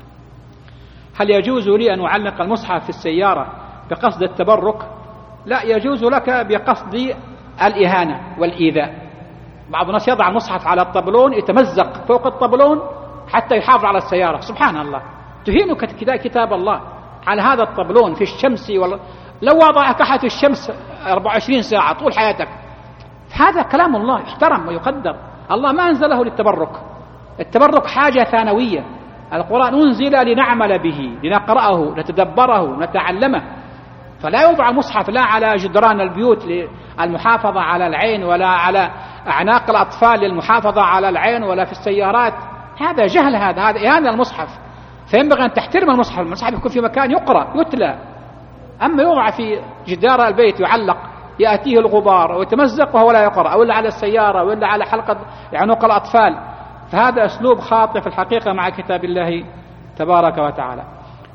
هل يجوز لي أن أعلق المصحف في السيارة بقصد التبرك؟ لا، يجوز لك بقصد الإهانة والإيذاء. بعض الناس يضع المصحف على الطبلون يتمزق فوق الطبلون حتى يحافظ على السيارة. سبحان الله، تهينك كتاب الله على هذا الطبلون في الشمس لو وضعك أحد في الشمس 24 ساعة طول حياتك. هذا كلام الله يحترم ويقدر. الله ما أنزله للتبرك، التبرك حاجة ثانوية. القرآن أنزل لنعمل به، لنقرأه، نتدبره، نتعلمه. فلا يوضع المصحف لا على جدران البيوت للمحافظة على العين، ولا على أعناق الأطفال للمحافظة على العين، ولا في السيارات. هذا جهل، هذا إهانة المصحف. فينبغي أن تحترم المصحف. المصحف يكون في مكان يقرأ يتلى. أما يوضع في جدار البيت يعلق يأتيه الغبار ويتمزق وهو لا يقرأ، أو إلا على السيارة، أو إلا على حلقة عنق الأطفال، فهذا أسلوب خاطئ في الحقيقة مع كتاب الله تبارك وتعالى.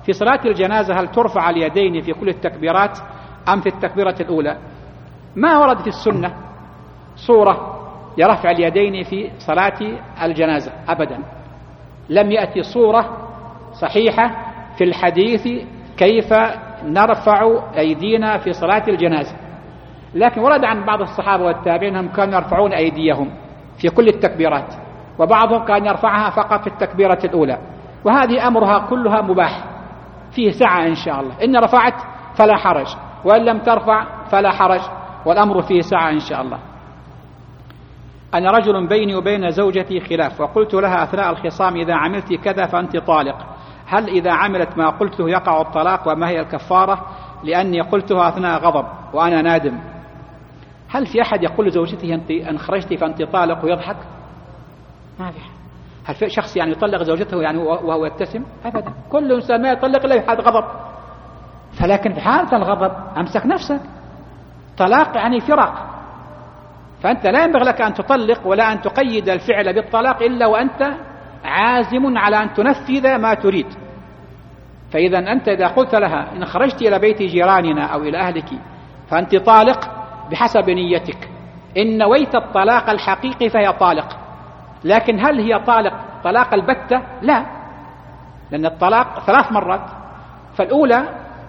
في صلاة الجنازة هل ترفع اليدين في كل التكبيرات أم في التكبيرة الأولى؟ ما ورد في السنة صورة لرفع اليدين في صلاة الجنازة أبدا، لم يأتي صورة صحيحة في الحديث كيف نرفع أيدينا في صلاة الجنازة، لكن ورد عن بعض الصحابة والتابعين أنهم كانوا يرفعون أيديهم في كل التكبيرات، وبعضهم كان يرفعها فقط في التكبيرة الأولى، وهذه أمرها كلها مباح فيه سعة إن شاء الله، إن رفعت فلا حرج وإن لم ترفع فلا حرج، والأمر فيه سعة إن شاء الله. أنا رجل بيني وبين زوجتي خلاف، وقلت لها أثناء الخصام إذا عملت كذا فأنت طالق، هل إذا عملت ما قلته يقع الطلاق وما هي الكفارة؟ لأني قلتها أثناء غضب وأنا نادم. هل في أحد يقول لزوجته أنت أن خرجتي فأنت طالق ويضحك؟ ما في. هل في شخص يعني يطلق زوجته يعني وهو يبتسم؟ أبدا، كل إنسان ما يطلق إلا يحد غضب، فلكن في حالة الغضب أمسك نفسك. طلاق يعني فراق، فأنت لا ينبغي لك أن تطلق ولا أن تقيد الفعل بالطلاق إلا وأنت عازم على أن تنفذ ما تريد. فإذا أنت إذا قلت لها إن خرجت إلى بيت جيراننا أو إلى أهلك فأنت طالق بحسب نيتك، إن نويت الطلاق الحقيقي فهي طالق، لكن هل هي طلاق البتة؟ لا، لأن الطلاق 3 مرات، فالأولى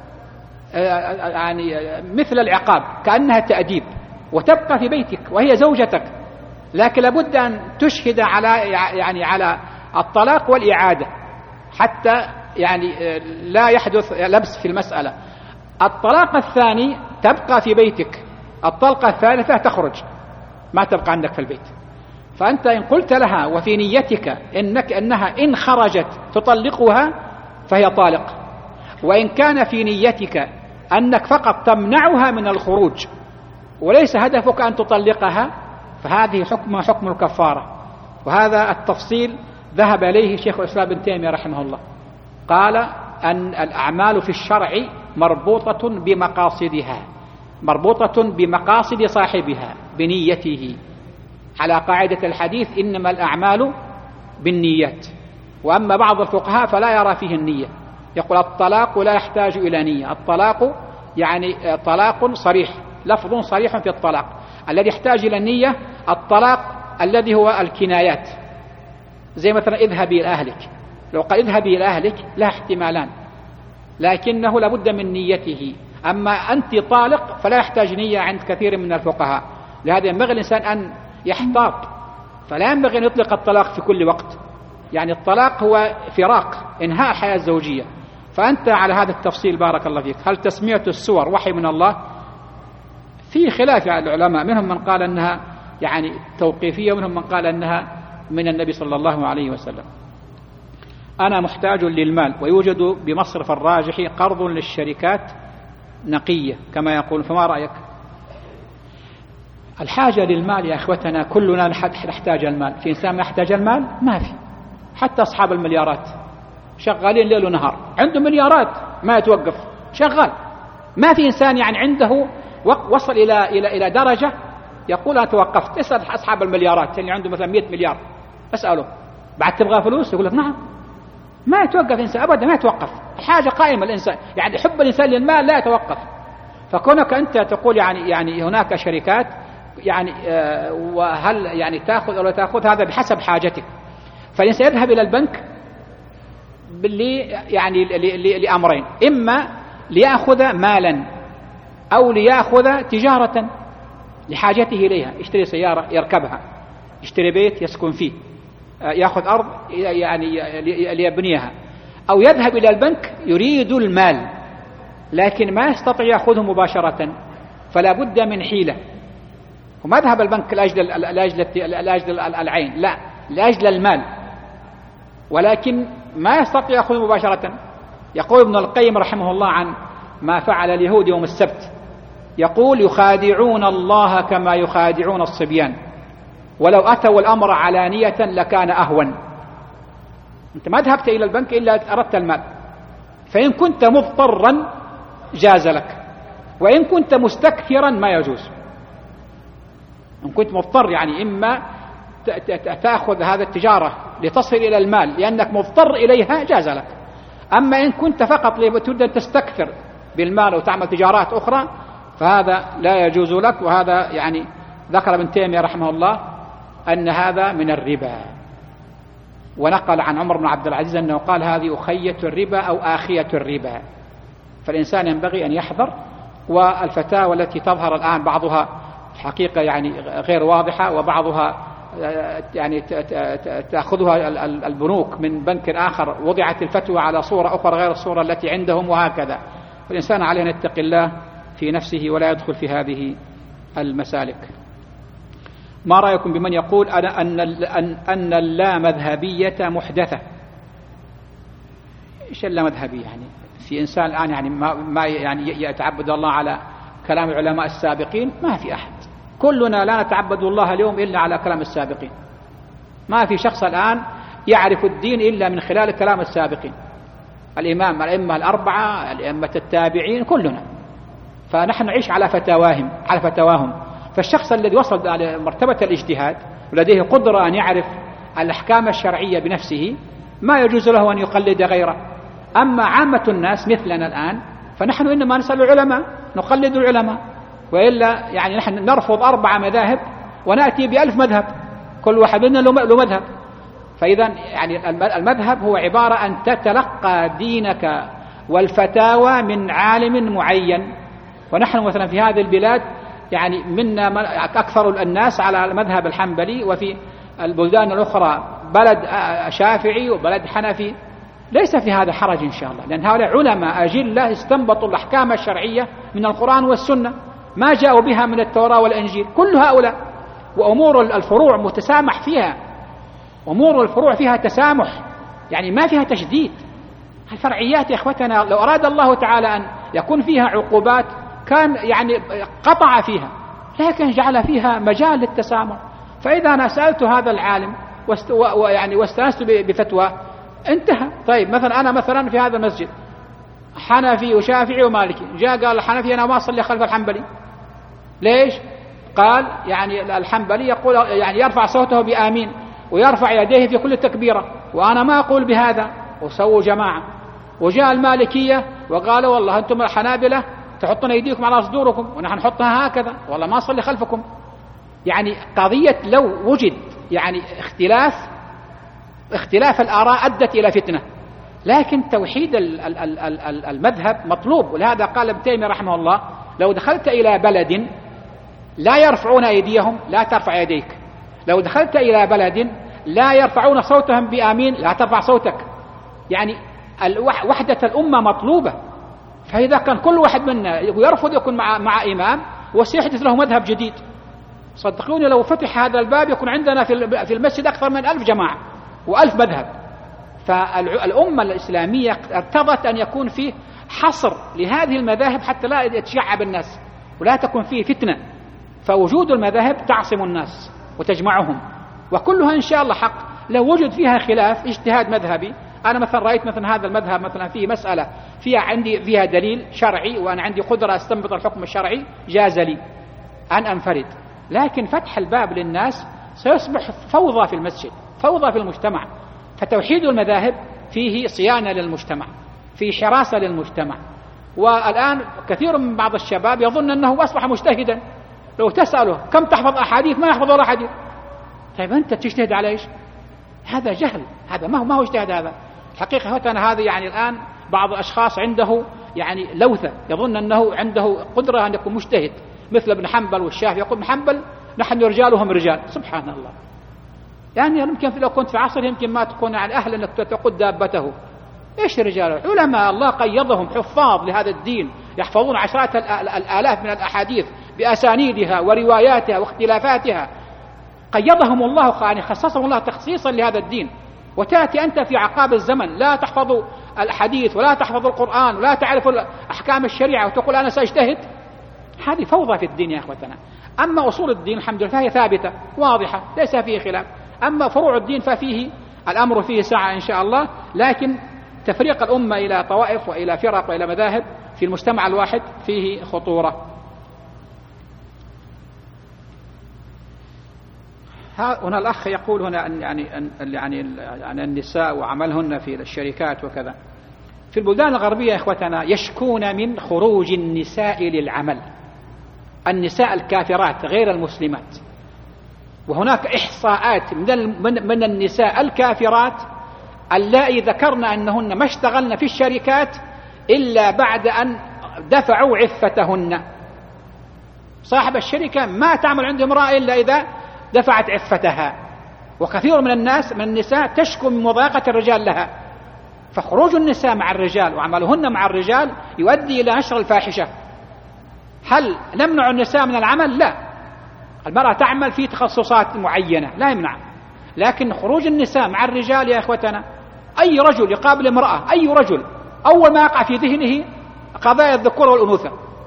يعني مثل العقاب كأنها تأديب وتبقى في بيتك وهي زوجتك، لكن لابد أن تشهد على الطلاق والإعادة حتى يعني لا يحدث لبس في المسألة. الطلاق الثاني تبقى في بيتك، الطلقة الثالثة تخرج ما تبقى عندك في البيت. فأنت إن قلت لها وفي نيتك أنها إن خرجت تطلقها فهي طالق، وإن كان في نيتك أنك فقط تمنعها من الخروج وليس هدفك أن تطلقها فهذه حكم الكفارة. وهذا التفصيل ذهب إليه شيخ الإسلام ابن تيمية رحمه الله، قال أن الأعمال في الشرع مربوطة بمقاصد صاحبها بنيته، على قاعدة الحديث إنما الأعمال بالنيات. وأما بعض الفقهاء فلا يرى فيه النية، يقول الطلاق لا يحتاج إلى نية، الطلاق يعني طلاق صريح، لفظ صريح في الطلاق. الذي يحتاج إلى النية الطلاق الذي هو الكنايات، زي مثلا اذهبي إلى أهلك، لو قال اذهبي إلى أهلك لا احتمالان، لكنه لابد من نيته. أما أنت طالق فلا يحتاج نية عند كثير من الفقهاء، لهذا ينبغي الإنسان أن يحتاط، فلا ينبغي أن يطلق الطلاق في كل وقت، يعني الطلاق هو فراق، إنهاء الحياة الزوجية. فأنت على هذا التفصيل بارك الله فيك. هل تسمية السور وحي من الله؟ في خلاف على العلماء، منهم من قال أنها يعني توقيفية ومنهم من قال أنها من النبي صلى الله عليه وسلم. أنا محتاج للمال ويوجد بمصرف الراجح قرض للشركات نقية كما يقول، فما رأيك؟ الحاجة للمال يا أخوتنا كلنا نحتاج المال، في إنسان يحتاج المال؟ ما في. حتى أصحاب المليارات شغالين ليل ونهار، عنده مليارات ما يتوقف شغال. ما في إنسان يعني عنده وصل إلى درجة يقول أنا توقفت. اسأل أصحاب المليارات اللي عنده مثلا 100 مليار، أسأله بعد تبغى فلوس؟ يقول لك نعم. ما يتوقف إنسان أبدا، ما يتوقف، الحاجة قائمة الإنسان، يعني حب الإنسان للمال لا يتوقف. فكونك أنت تقول يعني هناك شركات يعني وهل يعني تأخذ أو لا تأخذ، هذا بحسب حاجتك. فالإنسان يذهب إلى البنك لأمرين، إما ليأخذ مالا أو ليأخذ تجارة لحاجته إليها، يشتري سيارة يركبها، يشتري بيت يسكن فيه، يأخذ أرض يعني ليبنيها، أو يذهب إلى البنك يريد المال لكن ما يستطيع يأخذه مباشرة، فلا بد من حيلة. وما ذهب البنك لأجل العين، لا، لأجل المال، ولكن ما يستطيع يأخذه مباشرة. يقول ابن القيم رحمه الله عن ما فعل اليهود يوم السبت، يقول يخادعون الله كما يخادعون الصبيان، ولو أتوا الأمر علانية لكان أهون. أنت ما ذهبت إلى البنك إلا أردت المال، فإن كنت مضطرا جاز لك، وإن كنت مستكثرا ما يجوز. إن كنت مضطر يعني إما تأخذ هذا التجارة لتصل إلى المال لأنك مضطر إليها جاز لك، أما إن كنت فقط تريد أن تستكثر بالمال وتعمل تجارات أخرى فهذا لا يجوز لك. وهذا يعني ذكر ابن تيمية رحمه الله أن هذا من الربا، ونقل عن عمر بن عبد العزيز أنه قال هذه أخية الربا أو آخية الربا. فالإنسان ينبغي أن يحذر. والفتاوى التي تظهر الآن بعضها حقيقة يعني غير واضحة، وبعضها يعني تأخذها البنوك من بنك آخر، وضعت الفتوى على صورة أخرى غير الصورة التي عندهم، وهكذا. فالإنسان عليه أن يتقي الله في نفسه ولا يدخل في هذه المسالك. ما رأيكم بمن يقول أن اللامذهبية محدثة؟ إيش اللامذهبية؟ يعني في إنسان الآن يعني ما يعني يتعبد الله على كلام العلماء السابقين؟ ما في أحد. كلنا لا نتعبد الله اليوم إلا على كلام السابقين. ما في شخص الآن يعرف الدين إلا من خلال كلام السابقين، الأئمة الأربعة، الأئمة التابعين، كلنا. فنحن نعيش على فتواهم. فالشخص الذي وصل إلى مرتبة الاجتهاد ولديه قدرة أن يعرف الأحكام الشرعية بنفسه ما يجوز له أن يقلد غيره. أما عامة الناس مثلنا الآن فنحن إنما نسأل العلماء، نقلد العلماء، وإلا يعني نحن نرفض 4 مذاهب ونأتي ب1000 مذهب، كل واحد منا له مذهب. فإذا يعني المذهب هو عبارة أن تتلقى دينك والفتاوى من عالم معين. ونحن مثلا في هذه البلاد يعني منا أكثر الناس على المذهب الحنبلي، وفي البلدان الأخرى بلد شافعي وبلد حنفي. ليس في هذا حرج إن شاء الله، لأن هؤلاء علماء أجلة استنبطوا الأحكام الشرعية من القرآن والسنة، ما جاءوا بها من التوراة والإنجيل. كل هؤلاء وأمور الفروع متسامح فيها، أمور الفروع فيها تسامح، يعني ما فيها تشديد. الفرعيات يا إخوتنا لو أراد الله تعالى أن يكون فيها عقوبات كان يعني قطع فيها، لكن جعل فيها مجال للتسامح. فإذا أنا سألت هذا العالم ويعني واستأنست بفتوى انتهى. طيب مثلا أنا مثلا في هذا المسجد حنفي وشافعي ومالكي، جاء قال الحنفي أنا ما أصلي خلف الحنبلي. ليش؟ قال يعني الحنبلي يقول يعني يرفع صوته بآمين ويرفع يديه في كل تكبيرة، وأنا ما أقول بهذا، وسووا جماعة. وجاء المالكية وقالوا والله أنتم الحنابلة تحطون أيديكم على صدوركم ونحن نحطها هكذا، والله ما أصلي خلفكم. يعني قضية لو وجد يعني اختلاف الآراء أدت إلى فتنة، لكن توحيد المذهب مطلوب. ولهذا قال ابن تيمية رحمه الله لو دخلت إلى بلد لا يرفعون أيديهم لا ترفع يديك، لو دخلت إلى بلد لا يرفعون صوتهم بآمين لا ترفع صوتك. يعني وحدة الأمة مطلوبة. فإذا كان كل واحد منا يرفض يكون مع إمام وسيحدث له مذهب جديد، صدقوني لو فتح هذا الباب يكون عندنا في المسجد أكثر من 1000 جماعة و1000 مذهب. فالأمة الإسلامية ارتضت أن يكون فيه حصر لهذه المذاهب حتى لا يتشعب الناس ولا تكون فيه فتنة. فوجود المذاهب تعصم الناس وتجمعهم، وكلها إن شاء الله حق. لو وجد فيها خلاف اجتهاد مذهبي، أنا مثلا رأيت مثلا هذا المذهب مثلا فيه مسألة فيها دليل شرعي وأنا عندي قدرة أستنبط الحكم الشرعي، جاز لي أن أنفرد. لكن فتح الباب للناس سيصبح فوضى في المسجد، فوضى في المجتمع. فتوحيد المذاهب فيه صيانة للمجتمع، فيه حراسة للمجتمع. والآن كثير من بعض الشباب يظن أنه أصبح مجتهدا، لو تسأله كم تحفظ أحاديث ما يحفظ ولا حديث. طيب أنت تجتهد على إيش؟ هذا جهل، هذا ما هو اجتهاد. هذا الحقيقة هذا يعني الآن بعض الأشخاص عنده يعني لوثة، يظن أنه عنده قدرة أن يكون مجتهد مثل ابن حنبل والشافعي. يقول ابن حنبل نحن رجالهم رجال، سبحان الله. يعني يمكن لو كنت في عصر يمكن ما تكون يعني أهل أنك تقود دابته. إيش رجال؟ علماء الله قيضهم حفاظ لهذا الدين، يحفظون عشرات الآلاف من الأحاديث بأسانيدها ورواياتها واختلافاتها. قيضهم الله، يعني خصصهم الله تخصيصا لهذا الدين. وتأتي أنت في عقاب الزمن لا تحفظ الحديث ولا تحفظ القرآن ولا تعرف أحكام الشريعة وتقول أنا سأجتهد. هذه فوضى في الدين يا أخوتنا. أما أصول الدين الحمد لله فهي ثابتة واضحة ليس فيه خلاف. أما فروع الدين ففيه الأمر فيه سعة إن شاء الله. لكن تفريق الأمة إلى طوائف وإلى فرق وإلى مذاهب في المجتمع الواحد فيه خطورة. هنا الأخ يقول هنا أن يعني النساء وعملهن في الشركات وكذا. في البلدان الغربية يا إخوتنا يشكون من خروج النساء للعمل، النساء الكافرات غير المسلمات. وهناك إحصاءات من النساء الكافرات اللائي ذكرن أنهن ما اشتغلن في الشركات إلا بعد أن دفعوا عفتهن. صاحب الشركة ما تعمل عند امرأة إلا إذا دفعت عفتها، وكثير من النساء تشكو من مضايقة الرجال لها. فخروج النساء مع الرجال وعملهن مع الرجال يؤدي إلى نشر الفاحشة. هل نمنع النساء من العمل؟ لا، المرأة تعمل في تخصصات معينة لا يمنع، لكن خروج النساء مع الرجال يا إخوتنا، أي رجل يقابل امرأة، أي رجل أول ما يقع في ذهنه قضايا الذكور والأنوثة.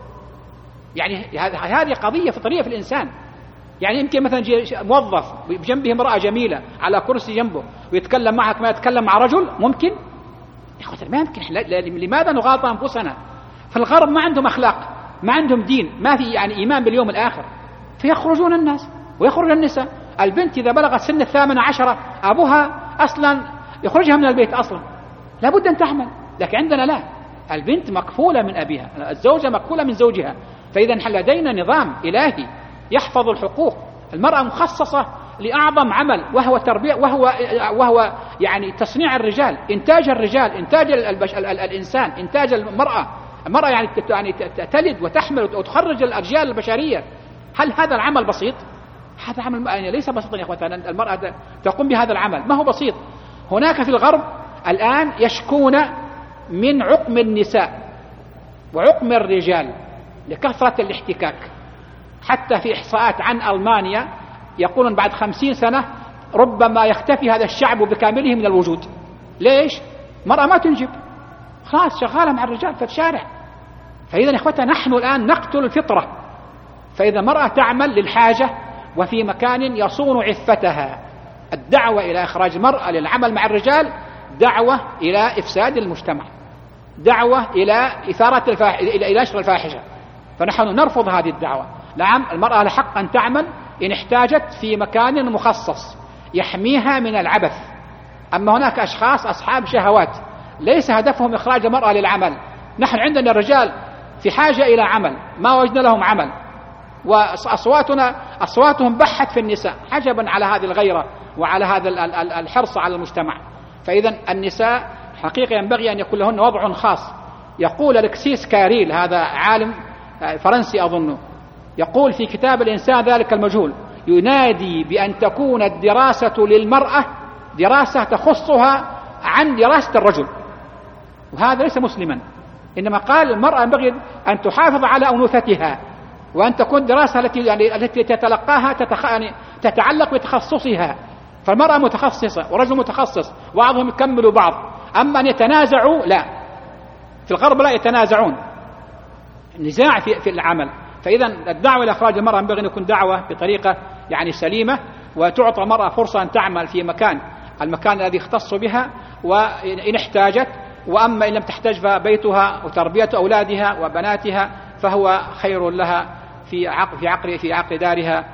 يعني هذه قضية فطرية في الإنسان. يعني يمكن مثلا موظف بجنبه امرأة جميلة على كرسي جنبه ويتكلم معها كما يتكلم مع رجل، ممكن؟ يا أخوتنا ما يمكن. لماذا نغالط أنفسنا؟ في الغرب ما عندهم أخلاق، ما عندهم دين، ما في يعني إيمان باليوم الآخر، فيخرجون الناس ويخرج النساء. البنت إذا بلغت سن 18 أبوها أصلا يخرجها من البيت أصلا، لابد أن تعمل. لكن عندنا لا، البنت مكفولة من أبيها، الزوجة مكفولة من زوجها. فإذا نحن لدينا نظام إلهي يحفظ الحقوق. المرأة مخصصة لأعظم عمل وهو تربية، وهو يعني تصنيع الرجال، إنتاج الرجال، إنتاج الإنسان، إنتاج المرأة يعني تلد وتحمل وتخرج الأجيال البشرية. هل هذا العمل بسيط؟ هذا عمل يعني ليس بسيطا يا أخوتنا. المرأة تقوم بهذا العمل ما هو بسيط. هناك في الغرب الآن يشكون من عقم النساء وعقم الرجال لكثرة الاحتكاك. حتى في إحصاءات عن ألمانيا يقولون بعد 50 سنة ربما يختفي هذا الشعب بكامله من الوجود. ليش؟ مرأة ما تنجب، خلاص شغالة مع الرجال في الشارع. فإذا يا إخوتنا نحن الآن نقتل الفطرة. فإذا مرأة تعمل للحاجة وفي مكان يصون عفتها، الدعوة إلى إخراج المرأة للعمل مع الرجال دعوة إلى إفساد المجتمع، دعوة إلى إثارة إلى نشر الفاحشة. فنحن نرفض هذه الدعوة. نعم، المرأة لها حق أن تعمل إن احتاجت في مكان مخصص يحميها من العبث. أما هناك أشخاص أصحاب شهوات ليس هدفهم إخراج المرأة للعمل. نحن عندنا الرجال في حاجة إلى عمل، ما وجدنا لهم عمل، وأصواتهم بحت في النساء حجبا على هذه الغيرة وعلى هذا الحرص على المجتمع. فإذا النساء حقيقة ينبغي أن يكون لهن وضع خاص. يقول ألكسيس كاريل، هذا عالم فرنسي أظنه، يقول في كتاب الإنسان ذلك المجهول، ينادي بأن تكون الدراسة للمرأة دراسة تخصها عن دراسة الرجل. وهذا ليس مسلما، إنما قال المرأة ينبغي أن تحافظ على أنوثتها، وأن تكون دراسة التي تتلقاها تتعلق بتخصصها. فالمرأة متخصصة ورجل متخصص، بعضهم يكملوا بعض. أما أن يتنازعوا لا، في الغرب لا يتنازعون، نزاع في العمل. فإذا الدعوة إلى إخراج المرأة ينبغي أن يكون دعوة بطريقة يعني سليمة، وتعطى المرأة فرصة أن تعمل في المكان الذي يختص بها وإن احتاجت. وأما إن لم تحتاج فبيتها وتربية أولادها وبناتها فهو خير لها في عقر دارها.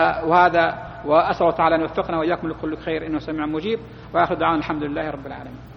وهذا، وأسأل الله تعالى أن يوفقنا وإياكم لكل خير إنه سميع مجيب. وآخر دعوانا الحمد لله رب العالمين.